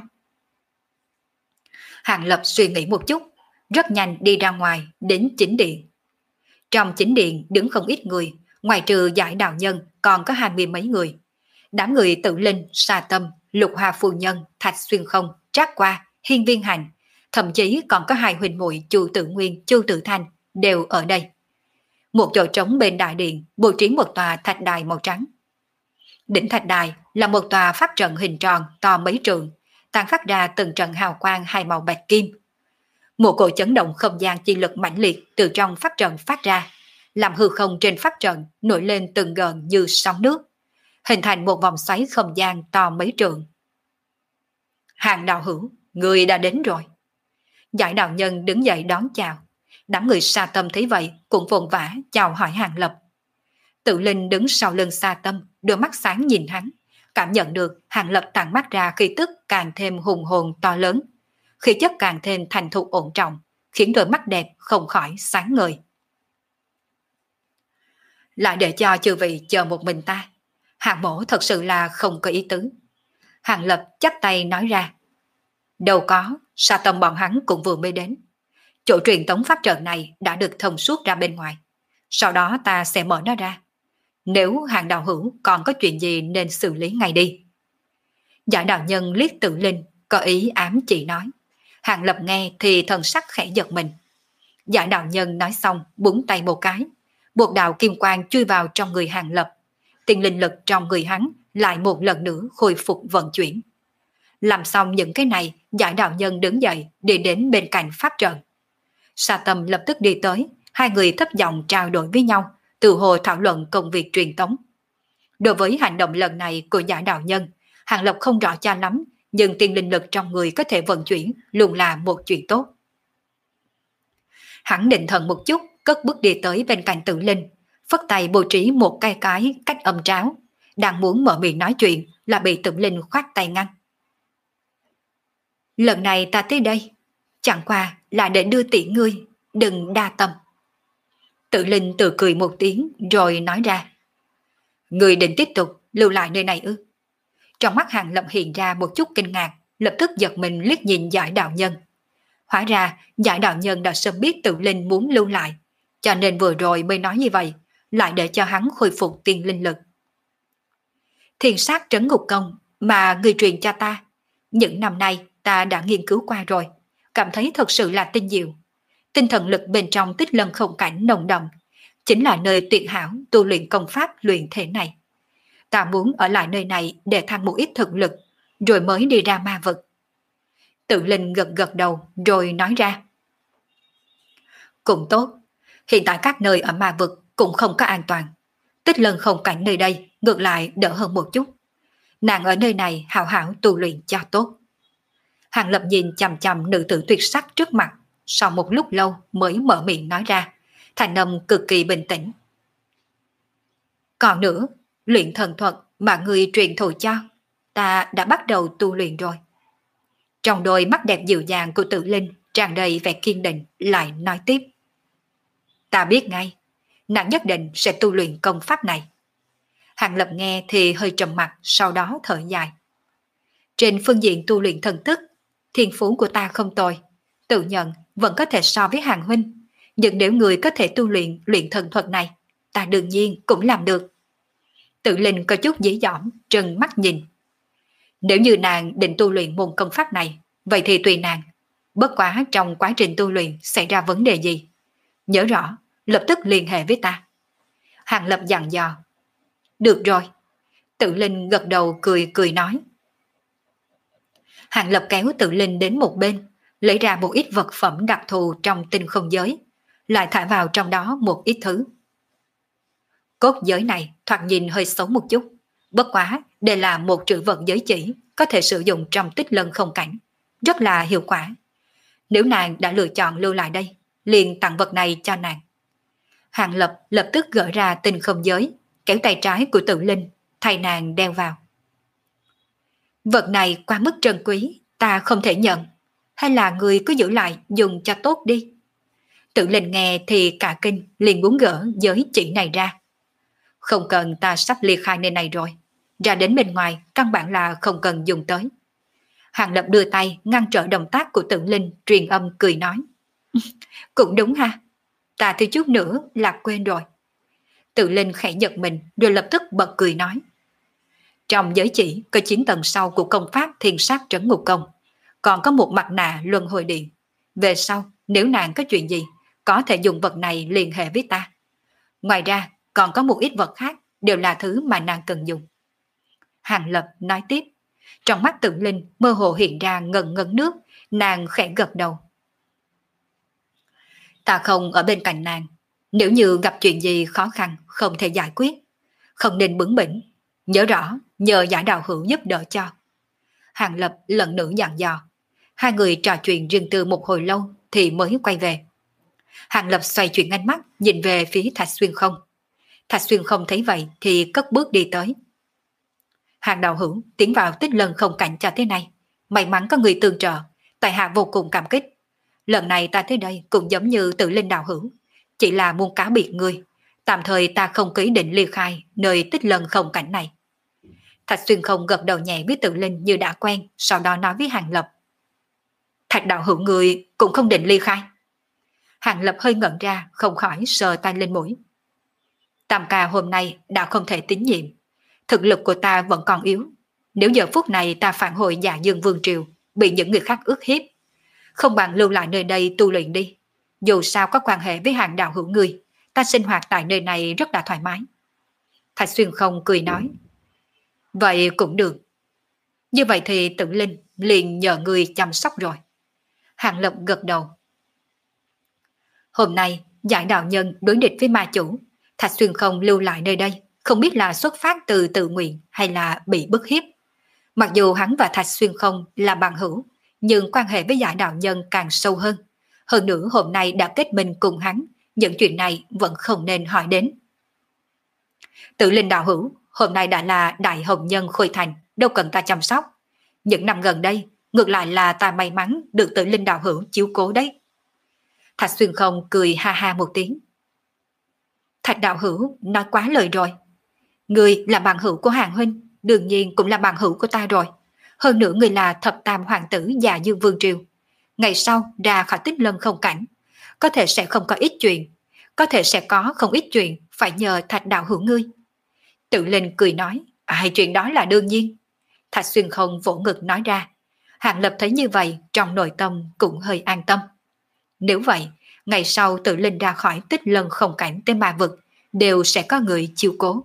Hàng Lập suy nghĩ một chút, rất nhanh đi ra ngoài đến chính điện. Trong chính điện đứng không ít người, ngoài trừ Giải Đạo Nhân còn có hai mươi mấy người. Đám người Tự Linh, Sa Tâm, Lục Hoa Phu Nhân, Thạch Xuyên Không, Trác Qua, Hiên Viên Hành, thậm chí còn có hai huynh muội Chu Tự Nguyên, Chu Tự Thanh đều ở đây. Một chỗ trống bên đại điện bố trí một tòa thạch đài màu trắng. Đỉnh thạch đài là một tòa pháp trận hình tròn to mấy trượng, tàn phát ra từng trận hào quang hai màu bạch kim. Một cỗ chấn động không gian chi lực mãnh liệt từ trong pháp trận phát ra, làm hư không trên pháp trận nổi lên từng gợn như sóng nước, hình thành một vòng xoáy không gian to mấy trượng. Hàng Đạo Hữu, người đã đến rồi. Giải Đạo Nhân đứng dậy đón chào. Đám người Sa Tâm thấy vậy cũng vội vã chào hỏi Hàng Lập. Tự Linh đứng sau lưng Sa Tâm, đôi mắt sáng nhìn hắn, cảm nhận được Hàng Lập tản mắt ra khí tức càng thêm hùng hồn to lớn, khí chất càng thêm thành thục ổn trọng, khiến đôi mắt đẹp không khỏi sáng ngời. Lại để cho chư vị chờ một mình ta, Hàng mổ thật sự là không có ý tứ. Hàng Lập chắp tay nói ra. Đâu có, Sa Tâm bọn hắn cũng vừa mới đến. Chỗ truyền tống pháp trận này đã được thông suốt ra bên ngoài. Sau đó ta sẽ mở nó ra. Nếu Hàng Đạo Hữu còn có chuyện gì nên xử lý ngay đi. Giải Đạo Nhân liếc Tự Linh, có ý ám chỉ nói. Hàng Lập nghe thì thần sắc khẽ giật mình. Giải Đạo Nhân nói xong búng tay một cái. Một đạo kim quang chui vào trong người Hàng Lập. Tiền linh lực trong người hắn lại một lần nữa khôi phục vận chuyển. Làm xong những cái này, Giải Đạo Nhân đứng dậy đi đến bên cạnh pháp trận. Sa Tâm lập tức đi tới, hai người thấp giọng trao đổi với nhau, từ hồ thảo luận công việc truyền tống. Đối với hành động lần này của Giải Đạo Nhân, Hàng Lập không rõ cho lắm, nhưng tiền linh lực trong người có thể vận chuyển luôn là một chuyện tốt. Hắn định thần một chút, cất bước đi tới bên cạnh Tự Linh, phất tay bố trí một cái cái cách âm tráo, đang muốn mở miệng nói chuyện là bị Tự Linh khoát tay ngăn. Lần này ta tới đây, chẳng qua là để đưa tiễn ngươi, đừng đa tâm. Tự Linh tự cười một tiếng rồi nói ra. Ngươi định tiếp tục lưu lại nơi này ư? Trong mắt Hàng Lập hiện ra một chút kinh ngạc, lập tức giật mình liếc nhìn Giải đạo nhân. Hóa ra, Giải đạo nhân đã sớm biết Tự Linh muốn lưu lại, cho nên vừa rồi mới nói như vậy, lại để cho hắn khôi phục tiên linh lực. Thiên sát trấn ngục công mà người truyền cho ta, những năm nay ta đã nghiên cứu qua rồi, cảm thấy thật sự là tinh diệu. Tinh thần lực bên trong Tích Lân không cảnh nồng đậm, chính là nơi tuyệt hảo tu luyện công pháp luyện thể này. Ta muốn ở lại nơi này để thăng một ít thực lực, rồi mới đi ra ma vực. Tự Linh gật gật đầu rồi nói ra. Cũng tốt, hiện tại các nơi ở ma vực cũng không có an toàn. Tích Lân không cảnh nơi đây ngược lại đỡ hơn một chút. Nàng ở nơi này hảo hảo tu luyện cho tốt. Hàng Lập nhìn chằm chằm nữ tử tuyệt sắc trước mặt, sau một lúc lâu mới mở miệng nói ra, thành âm cực kỳ bình tĩnh. Còn nữa, luyện thần thuật mà người truyền thụ cho, ta đã bắt đầu tu luyện rồi. Trong đôi mắt đẹp dịu dàng của Tự Linh tràn đầy vẻ kiên định, lại nói tiếp. Ta biết ngay, nàng nhất định sẽ tu luyện công pháp này. Hàng Lập nghe thì hơi trầm mặt, sau đó thở dài. Trên phương diện tu luyện thần thức, thiên phú của ta không tồi, tự nhận vẫn có thể so với Hàng huynh. Nhưng nếu người có thể tu luyện luyện thần thuật này, ta đương nhiên cũng làm được. Tự Linh có chút dí dỏm, trừng mắt nhìn. Nếu như nàng định tu luyện môn công pháp này, vậy thì tùy nàng. Bất quá trong quá trình tu luyện xảy ra vấn đề gì, nhớ rõ, lập tức liên hệ với ta. Hàng Lập dặn dò. Được rồi. Tự Linh gật đầu cười cười nói. Hàng Lập kéo Tự Linh đến một bên, lấy ra một ít vật phẩm đặc thù trong tinh không giới, lại thả vào trong đó một ít thứ. Cốt giới này thoạt nhìn hơi xấu một chút, bất quá đây là một trữ vật giới chỉ có thể sử dụng trong Tích Lân không cảnh, rất là hiệu quả. Nếu nàng đã lựa chọn lưu lại đây, liền tặng vật này cho nàng. Hàng Lập lập tức gỡ ra tinh không giới, kéo tay trái của Tự Linh, thay nàng đeo vào. Vật này quá mức trân quý, ta không thể nhận. Hay là người cứ giữ lại dùng cho tốt đi. Tự Linh nghe thì cả kinh, liền muốn gỡ giới chỉ này ra. Không cần, ta sắp ly khai nơi này rồi. Ra đến bên ngoài, căn bản là không cần dùng tới. Hàng Lập đưa tay ngăn trở động tác của Tự Linh, truyền âm cười nói. Cũng đúng ha, ta thiếu chút nữa là quên rồi. Tự Linh khẽ giật mình rồi lập tức bật cười nói. Trong giới chỉ có chín tầng sau của công pháp thiên sát trấn ngục công, còn có một mặt nạ luân hồi điện. Về sau, nếu nàng có chuyện gì, có thể dùng vật này liên hệ với ta. Ngoài ra, còn có một ít vật khác, đều là thứ mà nàng cần dùng. Hàng Lập nói tiếp, trong mắt Tự Linh mơ hồ hiện ra ngần ngấn nước, nàng khẽ gật đầu. Ta không ở bên cạnh nàng, nếu như gặp chuyện gì khó khăn không thể giải quyết, không nên bướng bỉnh, nhớ rõ nhờ Giả Đạo Hữu giúp đỡ cho. Hàng Lập lần nữa dặn dò. Hai người trò chuyện riêng tư một hồi lâu thì mới quay về. Hàng Lập xoay chuyển ánh mắt nhìn về phía Thạch Xuyên Không. Thạch Xuyên Không thấy vậy thì cất bước đi tới. Hàng đạo hữu tiến vào Tích Lân không cảnh cho thế này, may mắn có người tương trợ, tại hạ vô cùng cảm kích. Lần này ta tới đây cũng giống như Tự Linh đạo hữu, chỉ là muốn cáo biệt ngươi, tạm thời ta không có ý định ly khai nơi Tích Lân không cảnh này. Thạch Xuyên Không gật đầu nhẹ với Tự Linh như đã quen, sau đó nói với Hàng Lập. Thạch đạo hữu người cũng không định ly khai. Hàng Lập hơi ngẩn ra, không khỏi sờ tay lên mũi. Tam ca hôm nay đã không thể tín nhiệm, thực lực của ta vẫn còn yếu. Nếu giờ phút này ta phản hồi Dạ Dương Vương Triều, bị những người khác ức hiếp, không bằng lưu lại nơi đây tu luyện đi. Dù sao có quan hệ với Hàng đạo hữu người, ta sinh hoạt tại nơi này rất là thoải mái. Thạch Xuyên Không cười nói. Vậy cũng được. Như vậy thì Tự Linh liền nhờ người chăm sóc rồi. Hàng Lập gật đầu. Hôm nay Giải đạo nhân đối địch với ma chủ, Thạch Xuyên Không lưu lại nơi đây, không biết là xuất phát từ tự nguyện hay là bị bức hiếp. Mặc dù hắn và Thạch Xuyên Không là bằng hữu, nhưng quan hệ với Giải đạo nhân càng sâu hơn. Hơn nữa hôm nay đã kết minh cùng hắn, những chuyện này vẫn không nên hỏi đến. Tự Linh đạo hữu, hôm nay đã là đại hồng nhân khôi thành, đâu cần ta chăm sóc. Những năm gần đây, ngược lại là ta may mắn được Tự Linh đạo hữu chiếu cố đấy. Thạch Xuyên Không cười ha ha một tiếng. Thạch đạo hữu nói quá lời rồi. Người là bạn hữu của Hàng huynh, đương nhiên cũng là bằng hữu của ta rồi. Hơn nữa người là thập tam hoàng tử già Dương Vương Triều. Ngày sau ra khỏi Tích Lân không cảnh, có thể sẽ không có ít chuyện, có thể sẽ có không ít chuyện phải nhờ Thạch đạo hữu ngươi. Tự Linh cười nói, ai chuyện đó là đương nhiên. Thạch Xuyên Không vỗ ngực nói ra. Hàng Lập thấy như vậy trong nội tâm cũng hơi an tâm. Nếu vậy, ngày sau Tự Linh ra khỏi Tích Lân không cảnh tới ma vực đều sẽ có người chiêu cố.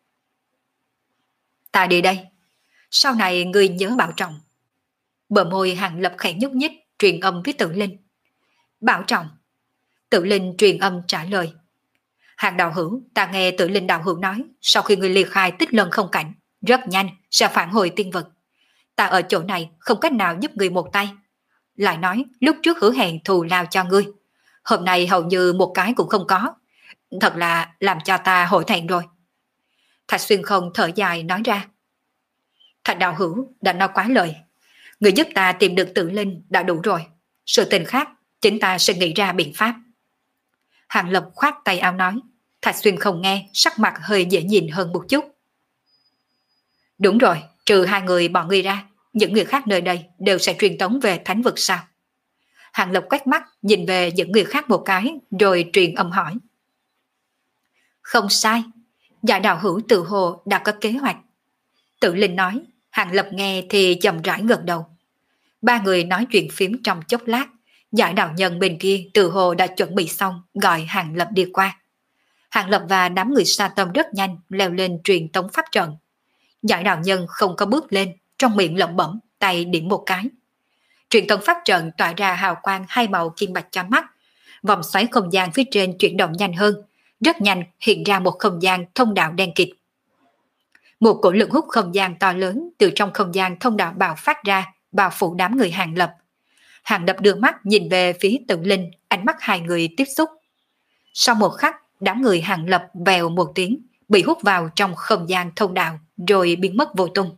Ta đi đây. Sau này ngươi nhớ bảo trọng. Bờ môi Hàng Lập khẽ nhúc nhích truyền âm với Tự Linh. Bảo trọng. Tự Linh truyền âm trả lời. Hàng đạo hữu, ta nghe Tự Linh đạo hữu nói, sau khi ngươi ly khai Tích Lân không cảnh, rất nhanh sẽ phản hồi tiên vực. Ta ở chỗ này không cách nào giúp ngươi một tay. Lại nói lúc trước hứa hẹn thù lao cho ngươi, hôm nay hầu như một cái cũng không có. Thật là làm cho ta hổ thẹn rồi. Thạch Xuyên Không thở dài nói ra. Thạch đạo hữu đã nói quá lời. Người giúp ta tìm được Tự Linh đã đủ rồi. Sự tình khác chính ta sẽ nghĩ ra biện pháp. Hàng Lập khoát tay áo nói. Thạch Xuyên Không nghe, sắc mặt hơi dễ nhìn hơn một chút. Đúng rồi, trừ hai người bọn ngươi ra, những người khác nơi đây đều sẽ truyền tống về thánh vực sao? Hàng Lập quét mắt nhìn về những người khác một cái rồi truyền âm hỏi. Không sai, Dạ đạo hữu tự hồ đã có kế hoạch. Tự Linh nói. Hàng Lập nghe thì chậm rãi gật đầu. Ba người nói chuyện phím trong chốc lát, Giải đạo nhân bên kia tự hồ đã chuẩn bị xong gọi Hàng Lập đi qua. Hàng Lập và đám người Sa Tâm rất nhanh leo lên truyền tống pháp trận. Giải đạo nhân không có bước lên, trong miệng lẩm bẩm, tay điểm một cái. Truyền tống pháp trận tỏa ra hào quang hai màu kim bạch cho mắt, vòng xoáy không gian phía trên chuyển động nhanh hơn, rất nhanh hiện ra một không gian thông đạo đen kịt. Một cổ lực hút không gian to lớn từ trong không gian thông đạo bạo phát ra, bao phủ đám người Hàng Lập. Hàng Lập đưa mắt nhìn về phía Tự Linh, ánh mắt hai người tiếp xúc. Sau một khắc, đám người Hàng Lập vèo một tiếng, bị hút vào trong không gian thông đạo, rồi biến mất vô tung.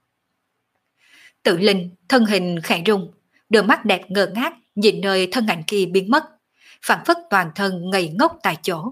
Tự Linh, thân hình khẽ rung, đôi mắt đẹp ngơ ngác nhìn nơi thân ảnh kia biến mất, phảng phất toàn thân ngây ngốc tại chỗ.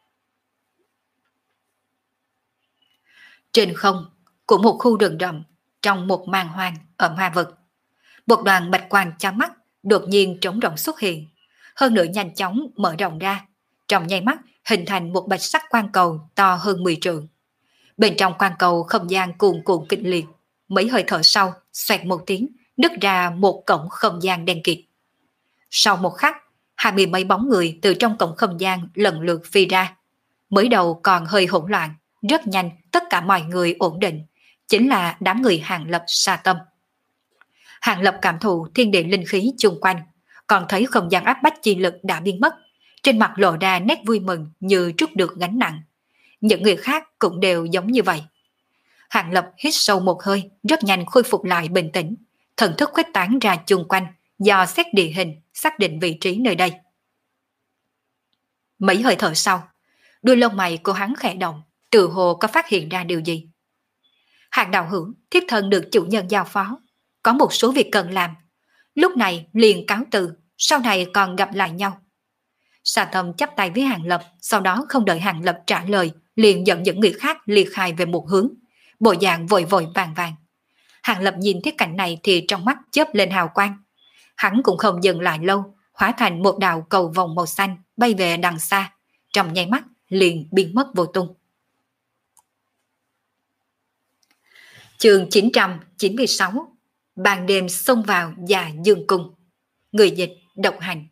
Trên không, của một khu rừng rậm, trong một màn hoang ở ma vực, một đoàn bạch quang chói mắt đột nhiên trống rỗng xuất hiện, hơn nữa nhanh chóng mở rộng ra, trong nháy mắt hình thành một bạch sắc quang cầu to hơn mười trượng. Bên trong quang cầu không gian cuồn cuộn kịch liệt, mấy hơi thở sau, xoẹt một tiếng, nứt ra một cổng không gian đen kịt. Sau một khắc, hai mươi mấy bóng người từ trong cổng không gian lần lượt phi ra. Mới đầu còn hơi hỗn loạn, rất nhanh tất cả mọi người ổn định, chính là đám người Hàng Lập Sa Tâm. Hàng Lập cảm thụ thiên địa linh khí chung quanh, còn thấy không gian áp bách chi lực đã biến mất, trên mặt lộ ra nét vui mừng như trút được gánh nặng. Những người khác cũng đều giống như vậy. Hàng Lập hít sâu một hơi, rất nhanh khôi phục lại bình tĩnh, thần thức khuếch tán ra chung quanh, dò xét địa hình, xác định vị trí nơi đây. Mấy hơi thở sau, đuôi lông mày của hắn khẽ động, tự hồ có phát hiện ra điều gì. Hàng đạo hữu, thiếp thân được chủ nhân giao phó, có một số việc cần làm. Lúc này liền cáo từ, sau này còn gặp lại nhau. Sa Tâm chắp tay với Hàng Lập, sau đó không đợi Hàng Lập trả lời, liền dẫn những người khác ly khai về một hướng, bộ dạng vội vội vàng vàng. Hàng Lập nhìn thấy cảnh này thì trong mắt chớp lên hào quang. Hắn cũng không dừng lại lâu, hóa thành một đạo cầu vòng màu xanh bay về đằng xa, trong nháy mắt liền biến mất vô tung. Chương chín trăm chín mươi sáu. Ban đêm xông vào Dạ Dương Cung. Người dịch Độc Hành.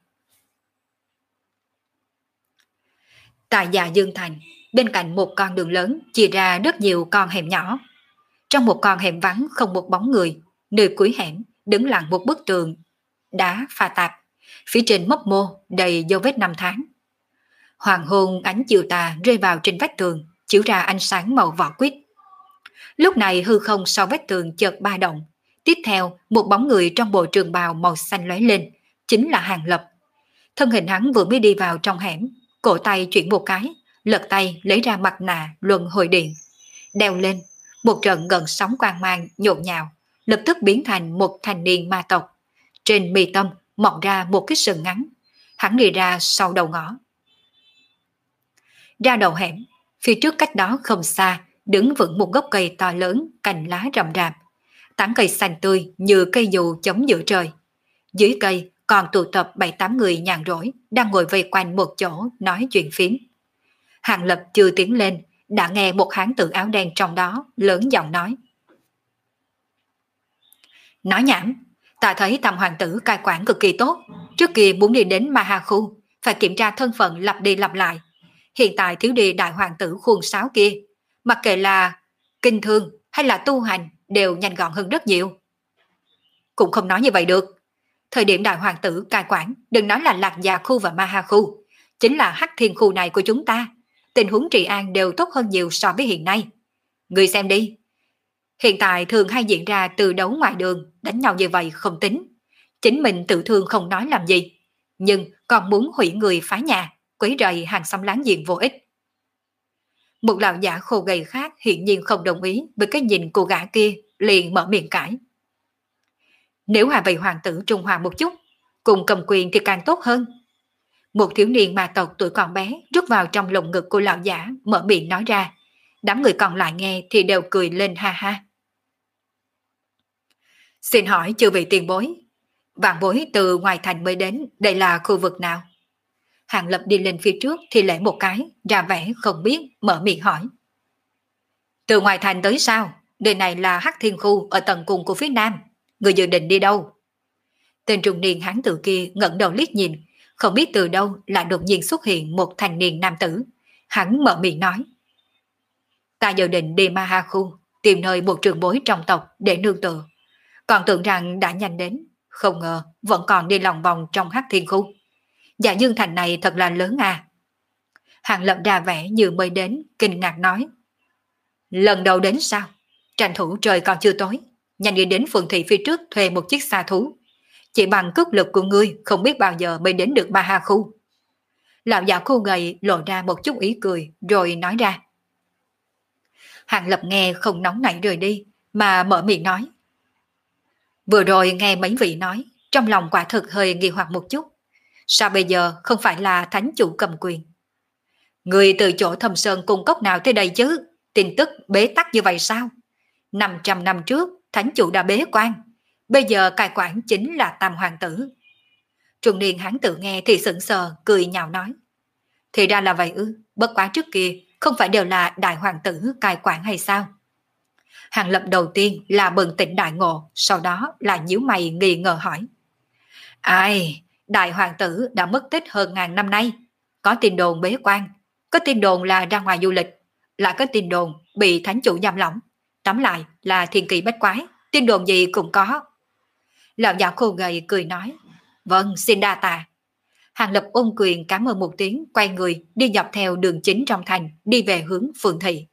Tại Dạ Dương Thành, bên cạnh một con đường lớn chia ra rất nhiều con hẻm nhỏ. Trong một con hẻm vắng không một bóng người, nơi cuối hẻm đứng lặng một bức tường đá pha tạp, phía trên mấp mô đầy dấu vết năm tháng. Hoàng hôn ánh chiều tà rơi vào trên vách tường, chiếu ra ánh sáng màu vỏ quýt. Lúc này hư không sau vách tường chợt ba động, tiếp theo một bóng người trong bộ trường bào màu xanh lóe lên, chính là Hàng Lập. Thân hình hắn vừa mới đi vào trong hẻm, cổ tay chuyển một cái, lật tay lấy ra mặt nạ luân hồi điện, đeo lên, một trận gần sóng quang mang nhộn nhạo, lập tức biến thành một thanh niên ma tộc. Trên mi tâm mọc ra một cái sừng ngắn, hắn đi ra sau đầu ngõ. Ra đầu hẻm, phía trước cách đó không xa, đứng vững một gốc cây to lớn, cành lá rậm rạp, tán cây xanh tươi như cây dù chống giữa trời. Dưới cây còn tụ tập bảy tám người nhàn rỗi đang ngồi vây quanh một chỗ nói chuyện phiếm. Hàng Lập chưa tiến lên, đã nghe một hán tử áo đen trong đó lớn giọng nói. Nói nhảm, ta thấy Tam hoàng tử cai quản cực kỳ tốt. Trước kia muốn đi đến Ma Ha khu, phải kiểm tra thân phận lặp đi lặp lại. Hiện tại thiếu đi đại hoàng tử khuôn sáo kia, mặc kệ là kinh thương hay là tu hành đều nhanh gọn hơn rất nhiều. Cũng không nói như vậy được. Thời điểm đại hoàng tử cai quản, đừng nói là Lạc Già khu và Ma Ha khu, chính là Hắc Thiên khu này của chúng ta, tình huống trị an đều tốt hơn nhiều so với hiện nay. Người xem đi. Hiện tại thường hay diễn ra từ đấu ngoài đường, đánh nhau như vậy không tính. Chính mình tự thương không nói làm gì, nhưng còn muốn hủy người phá nhà, quấy rầy hàng xóm láng giềng vô ích. Một lão giả khô gầy khác hiển nhiên không đồng ý với cái nhìn của gã kia, liền mở miệng cãi. Nếu hai vị hoàng tử trung hòa một chút, cùng cầm quyền thì càng tốt hơn. Một thiếu niên ma tộc tuổi còn bé rút vào trong lồng ngực của lão giả, mở miệng nói ra. Đám người còn lại nghe thì đều cười lên ha ha. Xin hỏi chư vị tiền bối, vạn bối từ ngoài thành mới đến, đây là khu vực nào? Hàng Lập đi lên phía trước thì lễ một cái, ra vẻ không biết, mở miệng hỏi. Từ ngoài thành tới sao? Nơi này là Hắc Thiên khu ở tầng cùng của phía nam. Người dự định đi đâu? Tên trung niên hán tử kia ngẩng đầu liếc nhìn, không biết từ đâu lại đột nhiên xuất hiện một thanh niên nam tử. Hắn mở miệng nói. Ta dự định đi Ma Ha khu, tìm nơi một trường bối trong tộc để nương tựa. Còn tưởng rằng đã nhanh đến, không ngờ vẫn còn đi lòng vòng trong Hắc Thiên khu. Dạ Dương thành này thật là lớn à. Hàng Lập ra vẻ như mới đến, kinh ngạc nói. Lần đầu đến sao? Tranh thủ trời còn chưa tối, nhanh đi đến phường thị phía trước thuê một chiếc xa thú. Chỉ bằng cước lực của ngươi không biết bao giờ mới đến được Ma Ha khu. Lão già khô gầy lộ ra một chút ý cười rồi nói ra. Hàng Lập nghe không nóng nảy rời đi mà mở miệng nói. Vừa rồi nghe mấy vị nói, trong lòng quả thực hơi nghi hoặc một chút. Sao bây giờ không phải là thánh chủ cầm quyền? Người từ chỗ Thâm Sơn cung cốc nào tới đây chứ? Tin tức bế tắc như vậy sao? năm trăm năm trước, thánh chủ đã bế quan. Bây giờ cai quản chính là Tam hoàng tử. Trung niên hán tử nghe thì sững sờ, cười nhạo nói. Thì ra là vậy ư, bất quá trước kia không phải đều là đại hoàng tử cai quản hay sao? Hàng Lập đầu tiên là bừng tỉnh đại ngộ, sau đó là nhíu mày nghi ngờ hỏi. Ai, đại hoàng tử đã mất tích hơn ngàn năm nay. Có tin đồn bế quan, có tin đồn là ra ngoài du lịch, lại có tin đồn bị thánh chủ giam lỏng. Tóm lại là thiên kỳ bách quái, tin đồn gì cũng có. Lão già khô gầy cười nói. Vâng, xin đa tạ. Hàng Lập ôm quyền cảm ơn một tiếng, quay người đi dọc theo đường chính trong thành, đi về hướng phường thị.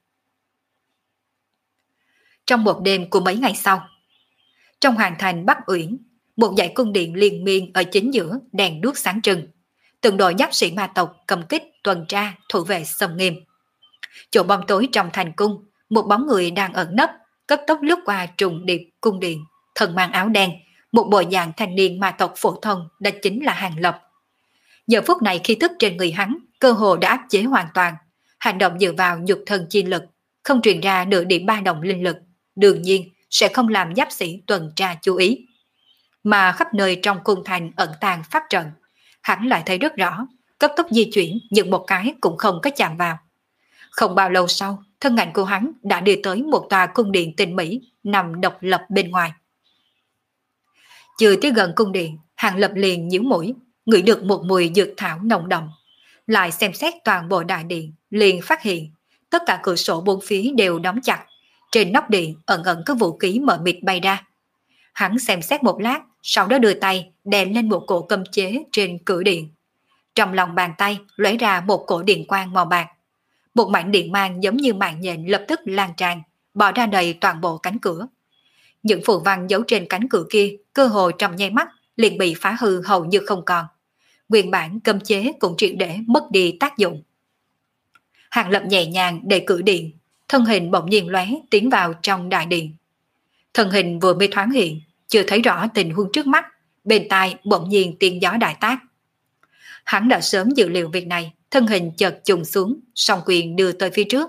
Trong một đêm của mấy ngày sau, trong hoàng thành Bắc Uyển, một dãy cung điện liên miên ở chính giữa đèn đuốc sáng trưng. Từng đội giáp sĩ ma tộc cầm kích tuần tra thủ vệ xâm nghiêm. Chỗ bóng tối trong thành cung, một bóng người đang ẩn nấp, cấp tốc lướt qua trùng điệp cung điện, thân mang áo đen, một bộ dạng thanh niên ma tộc phổ thông, đó chính là Hàng Lập. Giờ phút này khi thức trên người hắn, cơ hồ đã áp chế hoàn toàn, hành động dựa vào nhục thân chi lực, không truyền ra nửa điểm ba động linh lực, đương nhiên sẽ không làm giáp sĩ tuần tra chú ý. Mà khắp nơi trong cung thành ẩn tàng pháp trận, hắn lại thấy rất rõ, cấp tốc di chuyển nhưng một cái cũng không có chạm vào. Không bao lâu sau, thân ảnh của hắn đã đi tới một tòa cung điện tinh mỹ nằm độc lập bên ngoài. Chưa tới gần cung điện, Hàng Lập liền nhíu mũi, ngửi được một mùi dược thảo nồng đậm. Lại xem xét toàn bộ đại điện, liền phát hiện tất cả cửa sổ bốn phía đều đóng chặt, trên nóc điện ẩn ẩn có vũ khí mờ mịt bay ra. Hắn xem xét một lát, sau đó đưa tay đè lên một cổ cấm chế trên cửa điện. Trong lòng bàn tay lóe ra một cổ điện quang màu bạc. Một mảnh điện mang giống như mạng nhện lập tức lan tràn, bỏ ra đầy toàn bộ cánh cửa. Những phù văn giấu trên cánh cửa kia cơ hồ trong nháy mắt liền bị phá hư hầu như không còn. Nguyên bản cấm chế cũng triệt để mất đi tác dụng. Hàng Lập nhẹ nhàng đẩy cửa điện, thân hình bỗng nhiên lóe tiến vào trong đại điện. Thân hình vừa mới thoáng hiện, chưa thấy rõ tình huống trước mắt, bên tai bỗng nhiên tiếng gió đại tác. Hắn đã sớm dự liệu việc này, thân hình chợt trùng xuống, song quyền đưa tới phía trước,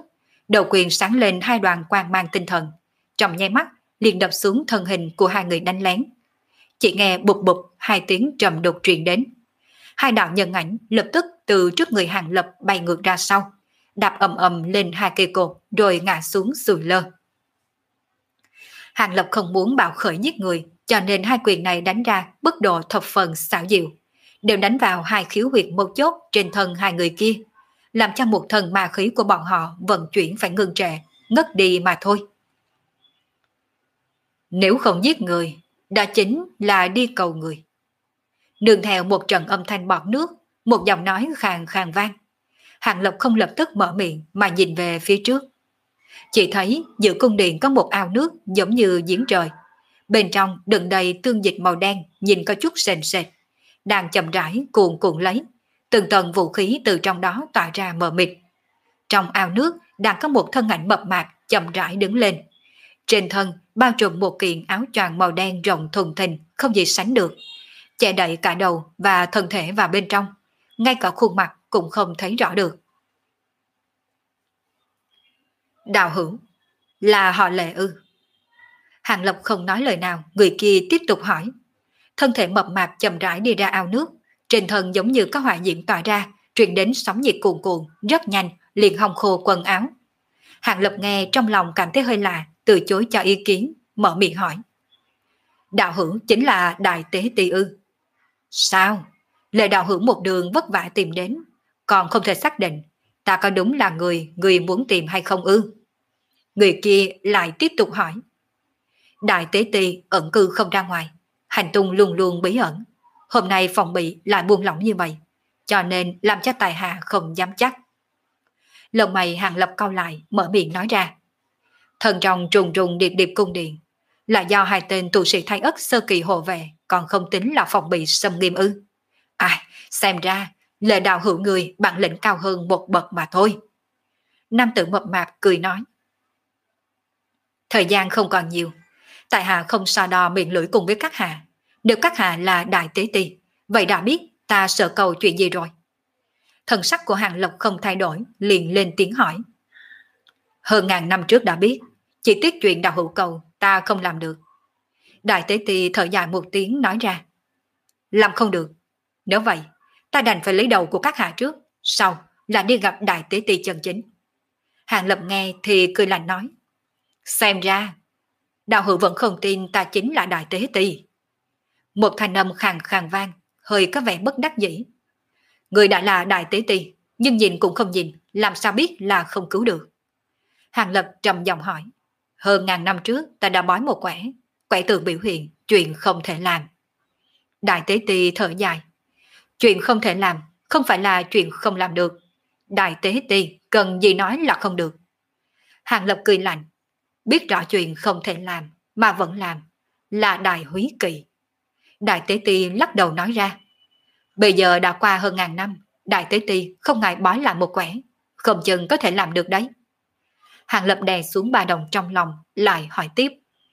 đầu quyền sáng lên hai đoàn quang mang tinh thần, trong nháy mắt liền đập xuống thân hình của hai người đánh lén. Chỉ nghe bụp bụp hai tiếng trầm đục truyền đến. Hai đạo nhân ảnh lập tức từ trước người Hàng Lập bay ngược ra sau, đạp ầm ầm lên hai cây cột rồi ngã xuống sùi lơ. Hàng Lập không muốn bạo khởi giết người, cho nên hai quyền này đánh ra mức độ thập phần xảo diệu, đều đánh vào hai khiếu huyệt mấu chốt trên thân hai người kia, làm cho một thần ma khí của bọn họ vận chuyển phải ngưng trệ, ngất đi mà thôi. Nếu không giết người, đó chính là đi cầu người. Nương theo một trận âm thanh bọt nước, một giọng nói khàn khàn vang. Hàng Lập không lập tức mở miệng mà nhìn về phía trước. Chỉ thấy giữa cung điện có một ao nước giống như giếng trời. Bên trong đựng đầy tương dịch màu đen, nhìn có chút sền sệt, đang chậm rãi cuồn cuộn lấy. Từng tầng vũ khí từ trong đó tỏa ra mờ mịt. Trong ao nước đang có một thân ảnh mập mạp chậm rãi đứng lên. Trên thân bao trùm một kiện áo choàng màu đen rộng thùng thình không gì sánh được, che đậy cả đầu và thân thể vào bên trong, ngay cả khuôn mặt cũng không thấy rõ được. Đạo hữu, là họ Lệ ư? Hàng Lập không nói lời nào, người kia tiếp tục hỏi. Thân thể mập mạp chậm rãi đi ra ao nước, trên thân giống như có hỏa diễm tỏa ra, truyền đến sóng nhiệt cuồn cuộn, rất nhanh liền hong khô quần áo. Hàng Lập nghe trong lòng cảm thấy hơi lạ, từ chối cho ý kiến, mở miệng hỏi. Đạo hữu chính là Đại Tế Ti ư? Sao? Lệ đạo hữu một đường vất vả tìm đến, còn không thể xác định ta có đúng là người người muốn tìm hay không ư? Người kia lại tiếp tục hỏi. Đại Tế Ti ẩn cư không ra ngoài, hành tung luôn luôn bí ẩn. Hôm nay phòng bị lại buông lỏng như vậy, cho nên làm cho tài hạ không dám chắc. Lông mày Hàng Lập cau lại, mở miệng nói ra. Thần trong trùng trùng điệp điệp cung điện, là do hai tên tu sĩ Thái Ất sơ kỳ hộ vệ, còn không tính là phòng bị xâm nghiêm ư? À, xem ra Lệ đạo hữu người bản lĩnh cao hơn một bậc mà thôi. Nam tử mập mạp cười nói. Thời gian không còn nhiều, tại hạ không so đo miệng lưỡi cùng với các hạ. Nếu các hạ là Đại Tế Ti, vậy đã biết ta sợ cầu chuyện gì rồi? Thần sắc của Hàng Lập không thay đổi, liền lên tiếng hỏi. Hơn ngàn năm trước đã biết, chỉ tiếc chuyện đạo hữu cầu ta không làm được. Đại Tế Ti thở dài một tiếng nói ra. Làm không được. Nếu vậy, ta đành phải lấy đầu của các hạ trước, sau là đi gặp Đại Tế Ti chân chính. Hàng Lập nghe thì cười lạnh nói. Xem ra, đạo hữu vẫn không tin ta chính là Đại Tế Ti. Một thanh âm khàn khàn vang, hơi có vẻ bất đắc dĩ. Người đã là Đại Tế Ti, nhưng nhìn cũng không nhìn, làm sao biết là không cứu được. Hàng Lập trầm giọng hỏi. Hơn ngàn năm trước ta đã bói một quẻ, quẻ tượng biểu hiện chuyện không thể làm. Đại Tế Ti thở dài. Chuyện không thể làm không phải là chuyện không làm được. Đại Tế Ti cần gì nói là không được. Hàng Lập cười lạnh. Biết rõ chuyện không thể làm mà vẫn làm là Đại Húy Kỵ. Đại Tế Ti lắc đầu nói ra. Bây giờ đã qua hơn ngàn năm, Đại Tế Ti không ngại bói lại một quẻ, không chừng có thể làm được đấy. Hàng Lập đè xuống ba đồng trong lòng, lại hỏi tiếp.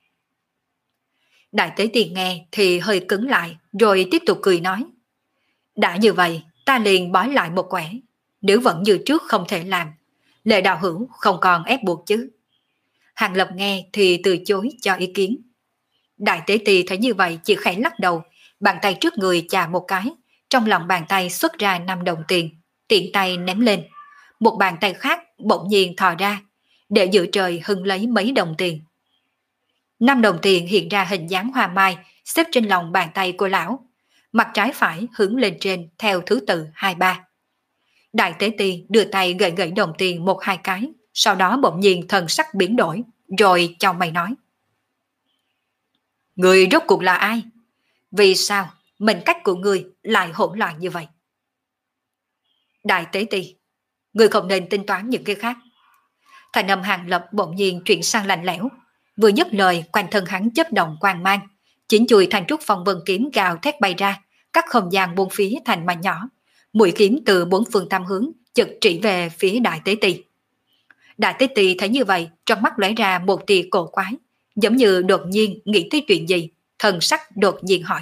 Đại Tế Ti nghe thì hơi cứng lại, rồi tiếp tục cười nói. Đã như vậy, ta liền bói lại một quẻ, nếu vẫn như trước không thể làm, Lệ đạo hữu không còn ép buộc chứ. Hàng Lập nghe thì từ chối cho ý kiến. Đại Tế Ti thấy như vậy chỉ khẽ lắc đầu, bàn tay trước người chà một cái, trong lòng bàn tay xuất ra năm đồng tiền, tiện tay ném lên. Một bàn tay khác bỗng nhiên thò ra, để giữa trời hưng lấy mấy đồng tiền. Năm đồng tiền hiện ra hình dáng hoa mai, xếp trên lòng bàn tay của lão, mặt trái phải hướng lên trên theo thứ tự hai ba. Đại Tế Ti đưa tay gậy gậy đồng tiền một hai cái, sau đó bỗng nhiên thần sắc biến đổi, rồi chau mày nói. Người rốt cuộc là ai? Vì sao mệnh cách của người lại hỗn loạn như vậy? Đại Tế Ti, người không nên tính toán những cái khác. Thành âm Hàng Lập bỗng nhiên chuyển sang lạnh lẽo, vừa dứt lời quanh thân hắn chớp động quang mang, chính chùi thành trúc phong vân kiếm gào thét bay ra, cắt không gian bốn phía thành mảnh nhỏ, mũi kiếm từ bốn phương tam hướng chực chỉ về phía Đại Tế Ti. Đại Tế Ti thấy như vậy, trong mắt lóe ra một tia cổ quái, giống như đột nhiên nghĩ tới chuyện gì, thần sắc đột nhiên hỏi.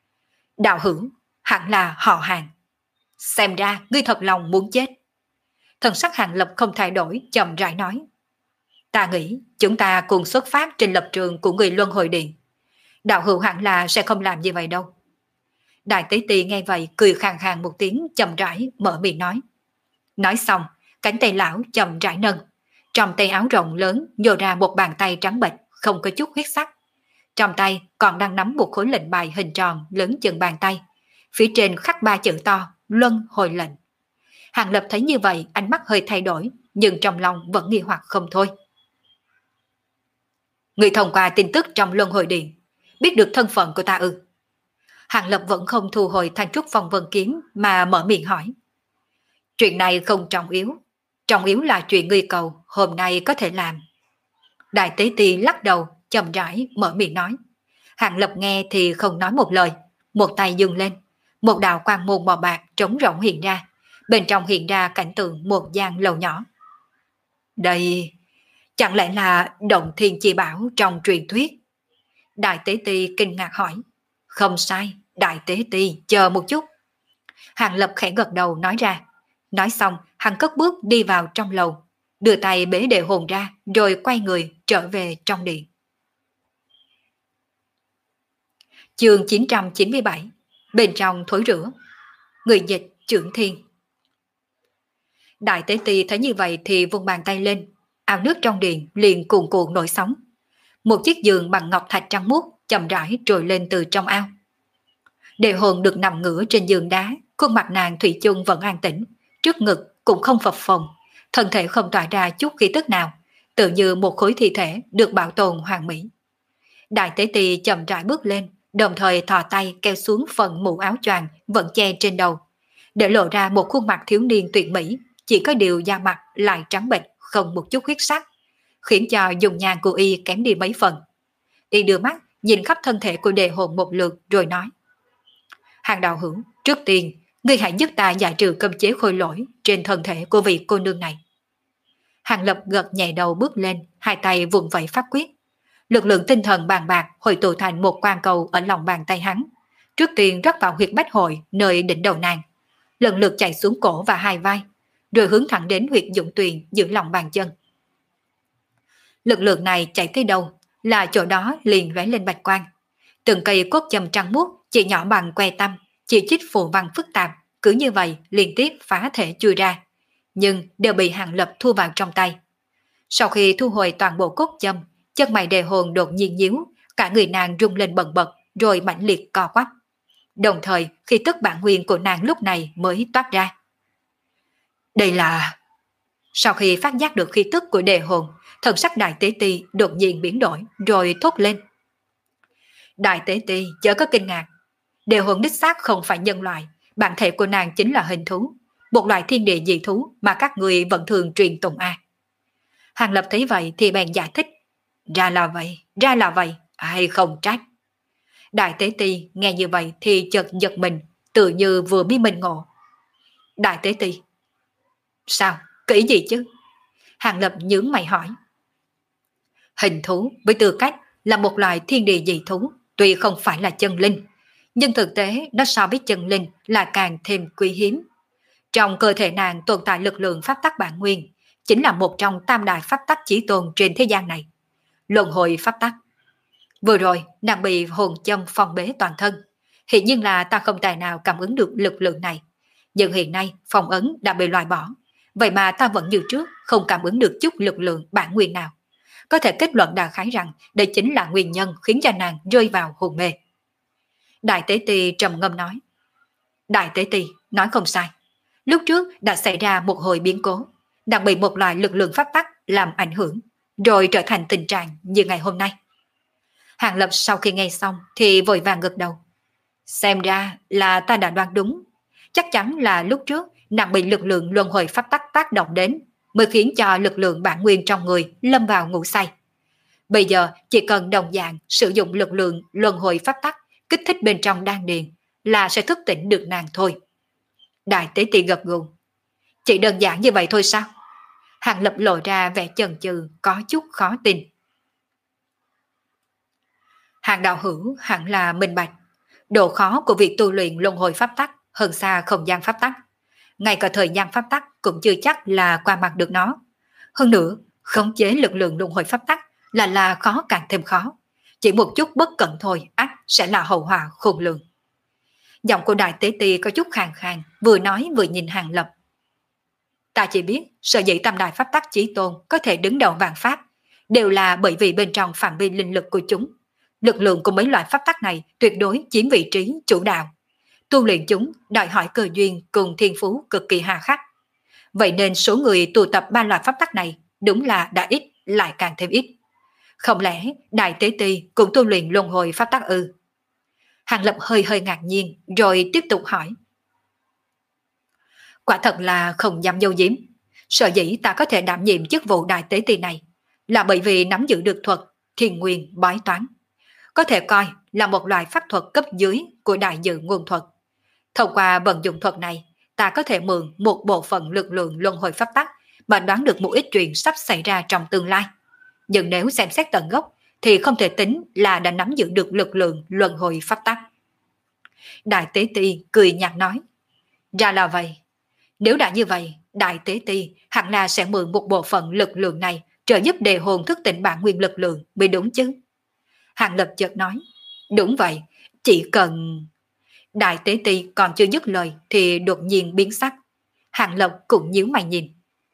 Đạo hữu, hẳn là họ Hàng. Xem ra ngươi thật lòng muốn chết. Thần sắc Hàng Lập không thay đổi, chậm rãi nói. Ta nghĩ chúng ta cùng xuất phát trên lập trường của người Luân Hồi Điện. Đạo hữu hẳn là sẽ không làm như vậy đâu. Đại tế ti nghe vậy cười khàn khàn một tiếng, chậm rãi mở miệng nói. Nói xong, cánh tay lão chậm rãi nâng. Trong tay áo rộng lớn nhô ra một bàn tay trắng bệch, không có chút huyết sắc. Trong tay còn đang nắm một khối lệnh bài hình tròn lớn chừng bàn tay. Phía trên khắc ba chữ to, Luân Hồi Lệnh. Hàng Lập thấy như vậy, ánh mắt hơi thay đổi, nhưng trong lòng vẫn nghi hoặc không thôi. Người thông qua tin tức trong Luân Hồi Điện, biết được thân phận của ta ư? Hàng Lập vẫn không thu hồi thanh trúc phong vân kiếm mà mở miệng hỏi. Chuyện này không trọng yếu, trọng yếu là chuyện ngươi cầu hôm nay có thể làm. Đại tế ti lắc đầu, chậm rãi mở miệng nói. Hàng Lập nghe thì không nói một lời, một tay dừng lên, một đạo quang môn màu bạc trống rỗng hiện ra, bên trong hiện ra cảnh tượng một gian lầu nhỏ. Đây, chẳng lẽ là động thiên chi bảo trong truyền thuyết? Đại tế ti kinh ngạc hỏi. Không sai, đại tế ti, chờ một chút. Hàng Lập khẽ gật đầu nói ra. Nói xong, hắn cất bước đi vào trong lầu, đưa tay bế đệ hồn ra, rồi quay người trở về trong điện. Chương chín trăm chín mươi bảy. Bên trong thối rửa. Người dịch Trưởng Thiên. Đại tế ti thấy như vậy thì vung bàn tay lên, ao nước trong điện liền cuồn cuộn nổi sóng. Một chiếc giường bằng ngọc thạch trắng muốt chậm rãi trồi lên từ trong ao. Đệ hồn được nằm ngửa trên giường đá, khuôn mặt nàng thủy chung vẫn an tĩnh, trước ngực cũng không phập phồng, thân thể không tỏa ra chút khí tức nào, tự như một khối thi thể được bảo tồn hoàn mỹ. Đại tế ti chậm rãi bước lên, đồng thời thò tay kéo xuống phần mũ áo choàng vẫn che trên đầu, để lộ ra một khuôn mặt thiếu niên tuyệt mỹ, chỉ có điều da mặt lại trắng bệch, không một chút huyết sắc, khiến cho dùng nhan của y kém đi mấy phần. Y đưa mắt nhìn khắp thân thể của đệ hồn một lượt rồi nói. Hàng đạo hữu, trước tiên, ngươi hãy giúp ta giải trừ cấm chế khôi lỗi trên thân thể của vị cô nương này. Hàng Lập gật nhẹ đầu bước lên, hai tay vùng vẫy pháp quyết. Lực lượng tinh thần bàn bạc hội tụ thành một quan cầu ở lòng bàn tay hắn. Trước tiên rót vào huyệt bách hội nơi đỉnh đầu nàng, lần lượt chạy xuống cổ và hai vai, rồi hướng thẳng đến huyệt dụng tuyền giữa lòng bàn chân. Lực lượng này chạy tới đâu, là chỗ đó liền lóe lên bạch quang. Từng cây cốt châm trắng muốt chỉ nhỏ bằng que tăm, chỉ chích phù văn phức tạp, cứ như vậy liên tiếp phá thể chui ra, nhưng đều bị Hàng Lập thu vào trong tay. Sau khi thu hồi toàn bộ cốt châm, chân mày đề hồn đột nhiên nhíu, cả người nàng rung lên bần bật, rồi mãnh liệt co quắp. Đồng thời, khi tức bản nguyên của nàng lúc này mới toát ra. Đây là... Sau khi phát giác được khí tức của đề hồn, thần sắc đại tế ti đột nhiên biến đổi, rồi thốt lên. Đại tế ti chớ có kinh ngạc. Đề hồn đích xác không phải nhân loại, bản thể của nàng chính là hình thú, một loại thiên địa dị thú mà các người vẫn thường truyền tụng a. Hàng Lập thấy vậy thì bèn giải thích. Ra là vậy, ra là vậy, ai không trách. Đại tế ti nghe như vậy thì chợt giật mình, tự như vừa biết mình ngộ. Đại tế ti. Sao, kỹ gì chứ? Hàng Lập nhướng mày hỏi. Hình thú với tư cách là một loài thiên địa dị thú, tuy không phải là chân linh, nhưng thực tế nó so với chân linh là càng thêm quý hiếm. Trong cơ thể nàng tồn tại lực lượng pháp tắc bản nguyên, chính là một trong tam đại pháp tắc chí tôn trên thế gian này. Luân hồi pháp tắc. Vừa rồi nàng bị hồn châm phong bế toàn thân, hiện nhiên là ta không tài nào cảm ứng được lực lượng này. Nhưng hiện nay phong ấn đã bị loại bỏ, vậy mà ta vẫn như trước không cảm ứng được chút lực lượng bản nguyên nào. Có thể kết luận đại khái rằng đây chính là nguyên nhân khiến cho nàng rơi vào hôn mê. Đại tế ti trầm ngâm nói. Đại tế ti nói không sai. Lúc trước đã xảy ra một hồi biến cố, đang bị một loại lực lượng pháp tắc làm ảnh hưởng, rồi trở thành tình trạng như ngày hôm nay. Hàng Lập sau khi nghe xong thì vội vàng gật đầu. Xem ra là ta đã đoán đúng. Chắc chắn là lúc trước nàng bị lực lượng luân hồi pháp tắc tác động đến, mới khiến cho lực lượng bản nguyên trong người lâm vào ngủ say. Bây giờ chỉ cần đồng dạng sử dụng lực lượng luân hồi pháp tắc kích thích bên trong đan điền là sẽ thức tỉnh được nàng thôi. Đại tế ti gật gù. Chỉ đơn giản như vậy thôi sao? Hàng Lập lộ ra vẻ chần chừ, có chút khó tin. Hàng đạo hữu hẳn là minh bạch. Độ khó của việc tu luyện luân hồi pháp tắc hơn xa không gian pháp tắc. ngay cả thời gian pháp tắc cũng chưa chắc là qua mặt được nó. Hơn nữa, khống chế lực lượng luân hồi pháp tắc là là khó càng thêm khó. Chỉ một chút bất cẩn thôi, ắt sẽ là hậu họa khôn lường. Giọng của đại tế ti có chút khàn khàn, vừa nói vừa nhìn Hàng Lập. Ta chỉ biết sở dĩ tam đại pháp tắc chí tôn có thể đứng đầu vạn pháp, đều là bởi vì bên trong phạm vi linh lực của chúng. Lực lượng của mấy loại pháp tắc này tuyệt đối chiếm vị trí chủ đạo. Tu luyện chúng đòi hỏi cơ duyên cùng thiên phú cực kỳ hà khắc. Vậy nên số người tụ tập ba loại pháp tắc này đúng là đã ít lại càng thêm ít. Không lẽ đại tế ti cũng tu luyện luân hồi pháp tắc ư? Hàng Lập hơi hơi ngạc nhiên rồi tiếp tục hỏi. Quả thật là không dám dâu diếm. Sở dĩ ta có thể đảm nhiệm chức vụ đại tế ti này là bởi vì nắm giữ được thuật thiên nguyên bói toán. Có thể coi là một loại pháp thuật cấp dưới của đại dự nguồn thuật. Thông qua vận dụng thuật này, ta có thể mượn một bộ phận lực lượng luân hồi pháp tắc mà đoán được một ít chuyện sắp xảy ra trong tương lai. Nhưng nếu xem xét tận gốc thì không thể tính là đã nắm giữ được lực lượng luân hồi pháp tắc. Đại tế ti cười nhạt nói. Ra là vậy. Nếu đã như vậy, đại tế ti hẳn là sẽ mượn một bộ phận lực lượng này trợ giúp đề hồn thức tỉnh bản nguyên lực lượng mới đúng chứ. Hàng Lập chợt nói. Đúng vậy, chỉ cần... Đại tế ti còn chưa dứt lời thì đột nhiên biến sắc. Hàng Lập cũng nhíu mày nhìn.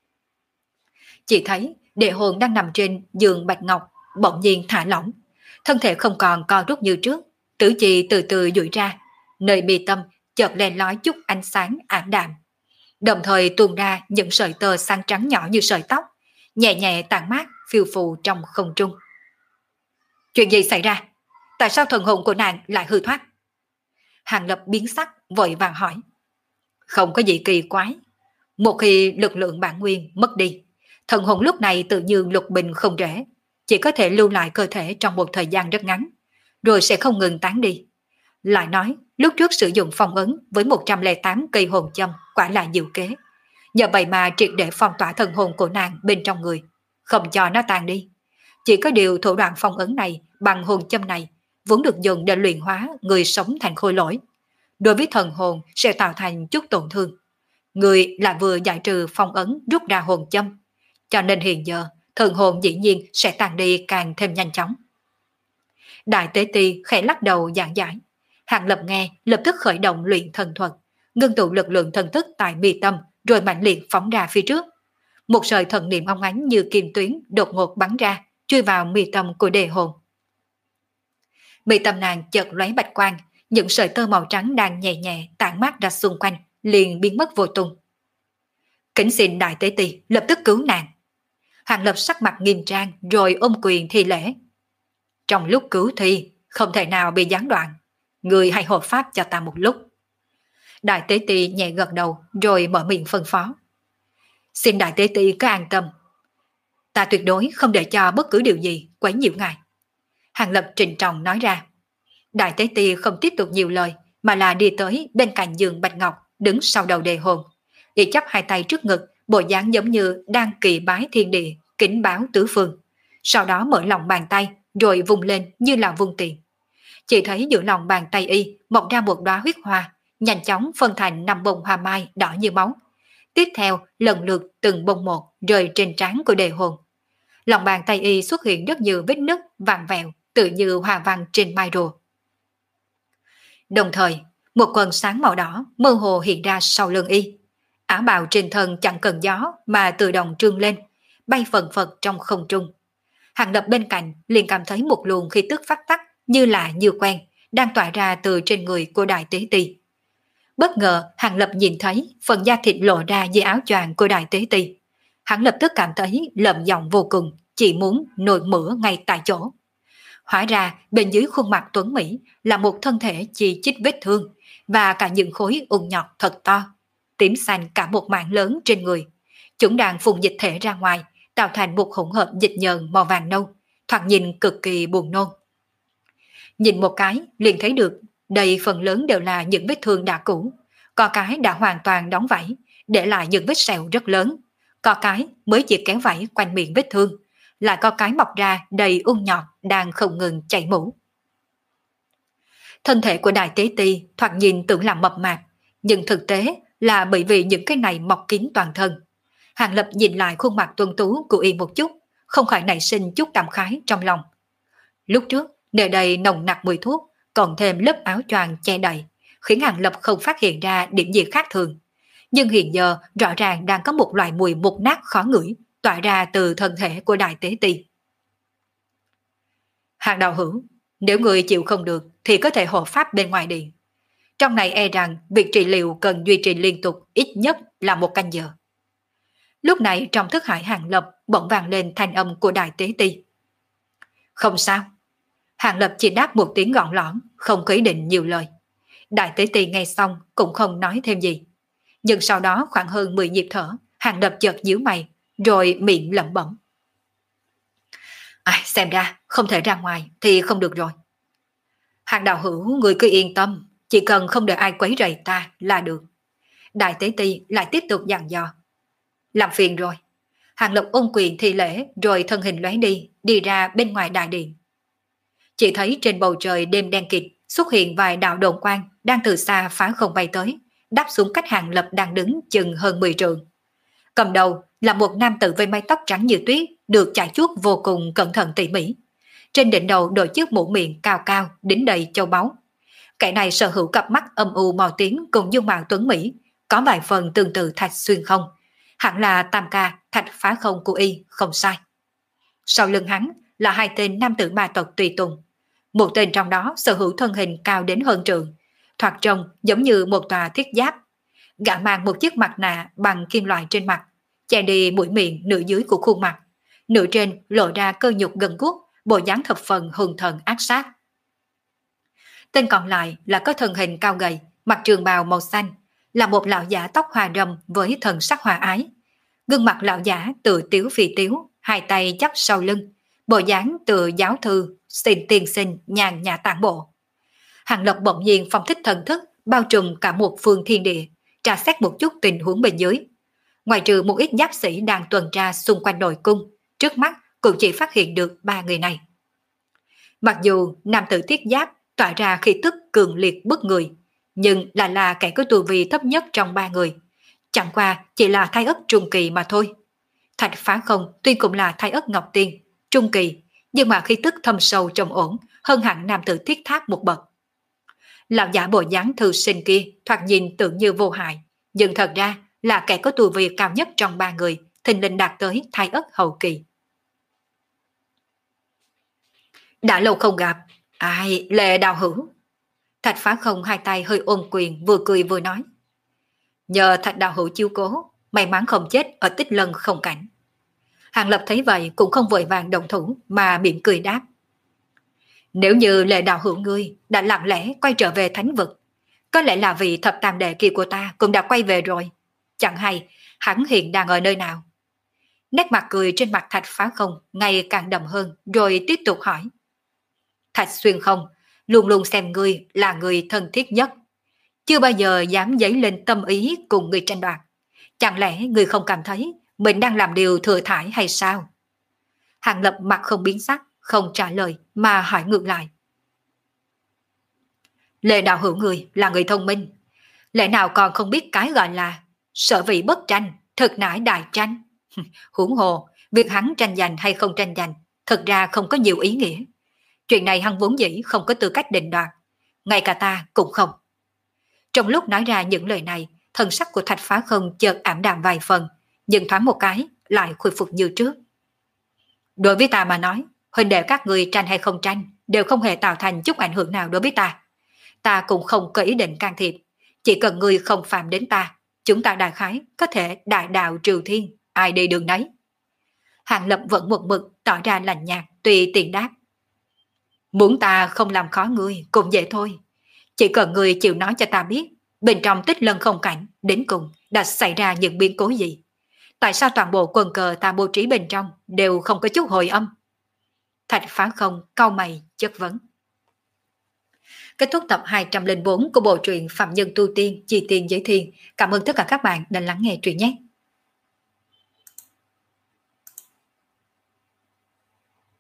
Chỉ thấy đệ hồn đang nằm trên giường bạch ngọc bỗng nhiên thả lỏng, thân thể không còn co rút như trước, tứ chi từ từ duỗi ra, nơi mi tâm chợt len lói chút ánh sáng ảm đạm, đồng thời tuôn ra những sợi tơ sáng trắng nhỏ như sợi tóc, nhẹ nhẹ tản mát phiêu phù trong không trung. Chuyện gì xảy ra? Tại sao thần hồn của nàng lại hư thoát? Hàng Lập biến sắc vội vàng hỏi. Không có gì kỳ quái. Một khi lực lượng bản nguyên mất đi, thần hồn lúc này tự như lục bình không rễ, chỉ có thể lưu lại cơ thể trong một thời gian rất ngắn, rồi sẽ không ngừng tán đi. Lại nói, lúc trước sử dụng phong ấn với một trăm lẻ tám cây hồn châm quả là diệu kế. Nhờ vậy mà triệt để phong tỏa thần hồn của nàng bên trong người, không cho nó tan đi. Chỉ có điều thủ đoạn phong ấn này bằng hồn châm này vốn được dùng để luyện hóa người sống thành khôi lỗi. Đối với thần hồn sẽ tạo thành chút tổn thương. Người là vừa giải trừ phong ấn rút ra hồn châm, cho nên hiện giờ thần hồn dĩ nhiên sẽ tan đi càng thêm nhanh chóng. Đại tế ti khẽ lắc đầu giảng giải. Hàng Lập nghe lập tức khởi động luyện thần thuật, ngưng tụ lực lượng thần thức tại mi tâm rồi mạnh liệt phóng ra phía trước. Một sợi thần niệm óng ánh như kim tuyến đột ngột bắn ra, chui vào mi tâm của đề hồn. Mi tâm nàng chợt lóe bạch quang, những sợi tơ màu trắng đang nhẹ nhẹ tản mát ra xung quanh liền biến mất vô tung. Kính xin đại tế ti lập tức cứu nàng. Hàng Lập sắc mặt nghiêm trang rồi ôm quyền thi lễ. Trong lúc cứu thi không thể nào bị gián đoạn, người hãy hộ pháp cho ta một lúc. Đại tế ti nhẹ gật đầu rồi mở miệng phân phó. Xin đại tế ti cứ an tâm, ta tuyệt đối không để cho bất cứ điều gì quấy nhiễu ngài. Hàng Lập trịnh trọng nói ra. Đại tế ti không tiếp tục nhiều lời mà là đi tới bên cạnh giường bạch ngọc đứng sau đầu đề hồn, y chắp hai tay trước ngực, bộ dáng giống như đang kỳ bái thiên địa, kính báo tứ phương. Sau đó mở lòng bàn tay rồi vung lên như là vung tiền. Chỉ thấy giữa lòng bàn tay y mọc ra một đóa huyết hoa, nhanh chóng phân thành năm bông hoa mai đỏ như máu. Tiếp theo lần lượt từng bông một rơi trên trán của đề hồn. Lòng bàn tay y xuất hiện rất nhiều vết nứt vàng vẹo, tự như hoa văn trên mai rùa. Đồng thời, một quần sáng màu đỏ mơ hồ hiện ra sau lưng y. Áo bào trên thân chẳng cần gió mà tự động trương lên, bay phần phật trong không trung. Hàng Lập bên cạnh liền cảm thấy một luồng khí tức phát tắc như lạ như quen đang tỏa ra từ trên người của đại tế ti. Bất ngờ Hàng Lập nhìn thấy phần da thịt lộ ra dưới áo choàng của đại tế ti. Hắn lập tức cảm thấy lợm giọng vô cùng, chỉ muốn nổi mửa ngay tại chỗ. Hóa ra bên dưới khuôn mặt tuấn mỹ là một thân thể chi chít vết thương và cả những khối ung nhọt thật to, tím xanh cả một mảng lớn trên người. Chúng đang phun dịch thể ra ngoài, tạo thành một hỗn hợp dịch nhờn màu vàng nâu, thoạt nhìn cực kỳ buồn nôn. Nhìn một cái liền thấy được đây phần lớn đều là những vết thương đã cũ, có cái đã hoàn toàn đóng vảy, để lại những vết sẹo rất lớn, có cái mới chỉ kéo vảy quanh miệng vết thương, lại có cái mọc ra đầy ung nhọt đang không ngừng chảy mũ. Thân thể của đại tế ti thoạt nhìn tưởng là mập mạp, nhưng thực tế là bởi vì những cái này mọc kín toàn thân. Hàng Lập nhìn lại khuôn mặt tuấn tú của y một chút, không khỏi nảy sinh chút cảm khái trong lòng. Lúc trước, nơi đây nồng nặc mùi thuốc, còn thêm lớp áo choàng che đậy, khiến Hàng Lập không phát hiện ra điểm gì khác thường. Nhưng hiện giờ rõ ràng đang có một loại mùi mục nát khó ngửi tỏa ra từ thân thể của Đại Tế Ti. Hàng đạo hữu, nếu người chịu không được thì có thể hộ pháp bên ngoài điện. Trong này e rằng việc trị liệu cần duy trì liên tục ít nhất là một canh giờ. Lúc này trong thức hải Hàng Lập bỗng vang lên thanh âm của Đại Tế Ti. Không sao. Hàng Lập chỉ đáp một tiếng gọn lõn, không có ý định nhiều lời. Đại Tế Ti nghe xong cũng không nói thêm gì. Nhưng sau đó khoảng hơn mười nhịp thở, Hàng Lập chợt nhíu mày, rồi miệng lẩm bẩm. À, xem ra không thể ra ngoài thì không được rồi. Hàng đạo hữu, người cứ yên tâm, chỉ cần không để ai quấy rầy ta là được. Đại Tế Ti lại tiếp tục dặn dò. Làm phiền rồi. Hàng Lập ôn quyền thi lễ rồi thân hình lóe đi, đi ra bên ngoài đại điện. Chỉ thấy trên bầu trời đêm đen kịt xuất hiện vài đạo đồn quang đang từ xa phá không bay tới, đáp xuống cách Hàng Lập đang đứng chừng hơn mười trượng. Cầm đầu là một nam tử với mái tóc trắng như tuyết, được chải chuốt vô cùng cẩn thận tỉ mỉ. Trên đỉnh đầu đội chiếc mũ miệng cao cao đính đầy châu báu. Kẻ này sở hữu cặp mắt âm u màu tím cùng dung mạo tuấn mỹ, có vài phần tương tự Thạch Xuyên Không, hẳn là tam ca Thạch Phá Không của y, không sai. Sau lưng hắn là hai tên nam tử ma tộc tùy tùng. Một tên trong đó sở hữu thân hình cao đến hơn trượng, thoạt trông giống như một tòa thiết giáp. Gã mang một chiếc mặt nạ bằng kim loại trên mặt, che đi mũi miệng nửa dưới của khuôn mặt, nửa trên lộ ra cơ nhục gần guốc, bộ dáng thập phần hùng thần ác sát. Tên còn lại là có thân hình cao gầy, mặc trường bào màu xanh, là một lão giả tóc hoa râm với thần sắc hòa ái. Gương mặt lão giả tự tiếu phi tiếu, hai tay chắp sau lưng, bộ dáng tự giáo thư, xin tiên sinh nhàn nhã tản bộ. Hàng Lập bỗng nhiên phong thích thần thức, bao trùm cả một phương thiên địa, tra xét một chút tình huống bên dưới. Ngoài trừ một ít giáp sĩ đang tuần tra xung quanh nội cung, trước mắt cũng chỉ phát hiện được ba người này. Mặc dù nam tử thiết giáp tỏa ra khí tức cường liệt bức người, nhưng lại là kẻ có tu vi thấp nhất trong ba người. Chẳng qua chỉ là thái ất trung kỳ mà thôi. Thạch Phá Không tuy cũng là thái ất ngọc tiên, trung kỳ, nhưng mà khí tức thâm sâu trầm ổn hơn hẳn nam tử thiết tháp một bậc. Lão giả bộ dáng thư sinh kia thoạt nhìn tưởng như vô hại, nhưng thật ra là kẻ có tu vi cao nhất trong ba người, thình lình đạt tới thái ất hậu kỳ. Đã lâu không gặp, ai, Lệ đạo hữu. Thạch Phá Không hai tay hơi ôm quyền, vừa cười vừa nói. Nhờ Thạch đạo hữu chiếu cố, may mắn không chết ở Tích Lân không cảnh. Hàng Lập thấy vậy cũng không vội vàng động thủ mà mỉm cười đáp. Nếu như Lệ đạo hữu ngươi đã lặng lẽ quay trở về thánh vực, có lẽ là vì thập tam đệ kia của ta cũng đã quay về rồi. Chẳng hay hắn hiện đang ở nơi nào. Nét mặt cười trên mặt Thạch Phá Không ngày càng đậm hơn, rồi tiếp tục hỏi. Thạch Xuyên Không luôn luôn xem ngươi là người thân thiết nhất, chưa bao giờ dám dấy lên tâm ý cùng người tranh đoạt. Chẳng lẽ ngươi không cảm thấy mình đang làm điều thừa thải hay sao? Hàng Lập mặt không biến sắc, không trả lời mà hỏi ngược lại. Lệ đạo hữu người là người thông minh, lẽ nào còn không biết cái gọi là sở vị bất tranh, thực nãi đại tranh. Huống hồ, việc hắn tranh giành hay không tranh giành, thật ra không có nhiều ý nghĩa. Chuyện này hắn vốn dĩ không có tư cách định đoạt, ngay cả ta cũng không. Trong lúc nói ra những lời này, thần sắc của Thạch Phá Không chợt ảm đạm vài phần, nhưng thoáng một cái lại khôi phục như trước. Đối với ta mà nói, huynh đệ các người tranh hay không tranh đều không hề tạo thành chút ảnh hưởng nào đối với ta. Ta cũng không có ý định can thiệp, chỉ cần người không phạm đến ta, chúng ta đại khái có thể đại đạo trừ thiên, ai đi đường nấy. Hàng Lập vẫn một mực tỏ ra lạnh nhạt, tùy tiện đáp. Muốn ta không làm khó ngươi cũng dễ thôi. Chỉ cần ngươi chịu nói cho ta biết, bên trong Tích Lân không cảnh đến cùng đã xảy ra những biến cố gì. Tại sao toàn bộ quần cờ ta bố trí bên trong đều không có chút hồi âm? Thạch Phá Không cau mày chất vấn. Kết thúc tập hai trăm lẻ bốn của bộ truyện Phạm Nhân Tu Tiên Chi Tiên Giới Thiên. Cảm ơn tất cả các bạn đã lắng nghe truyện nhé.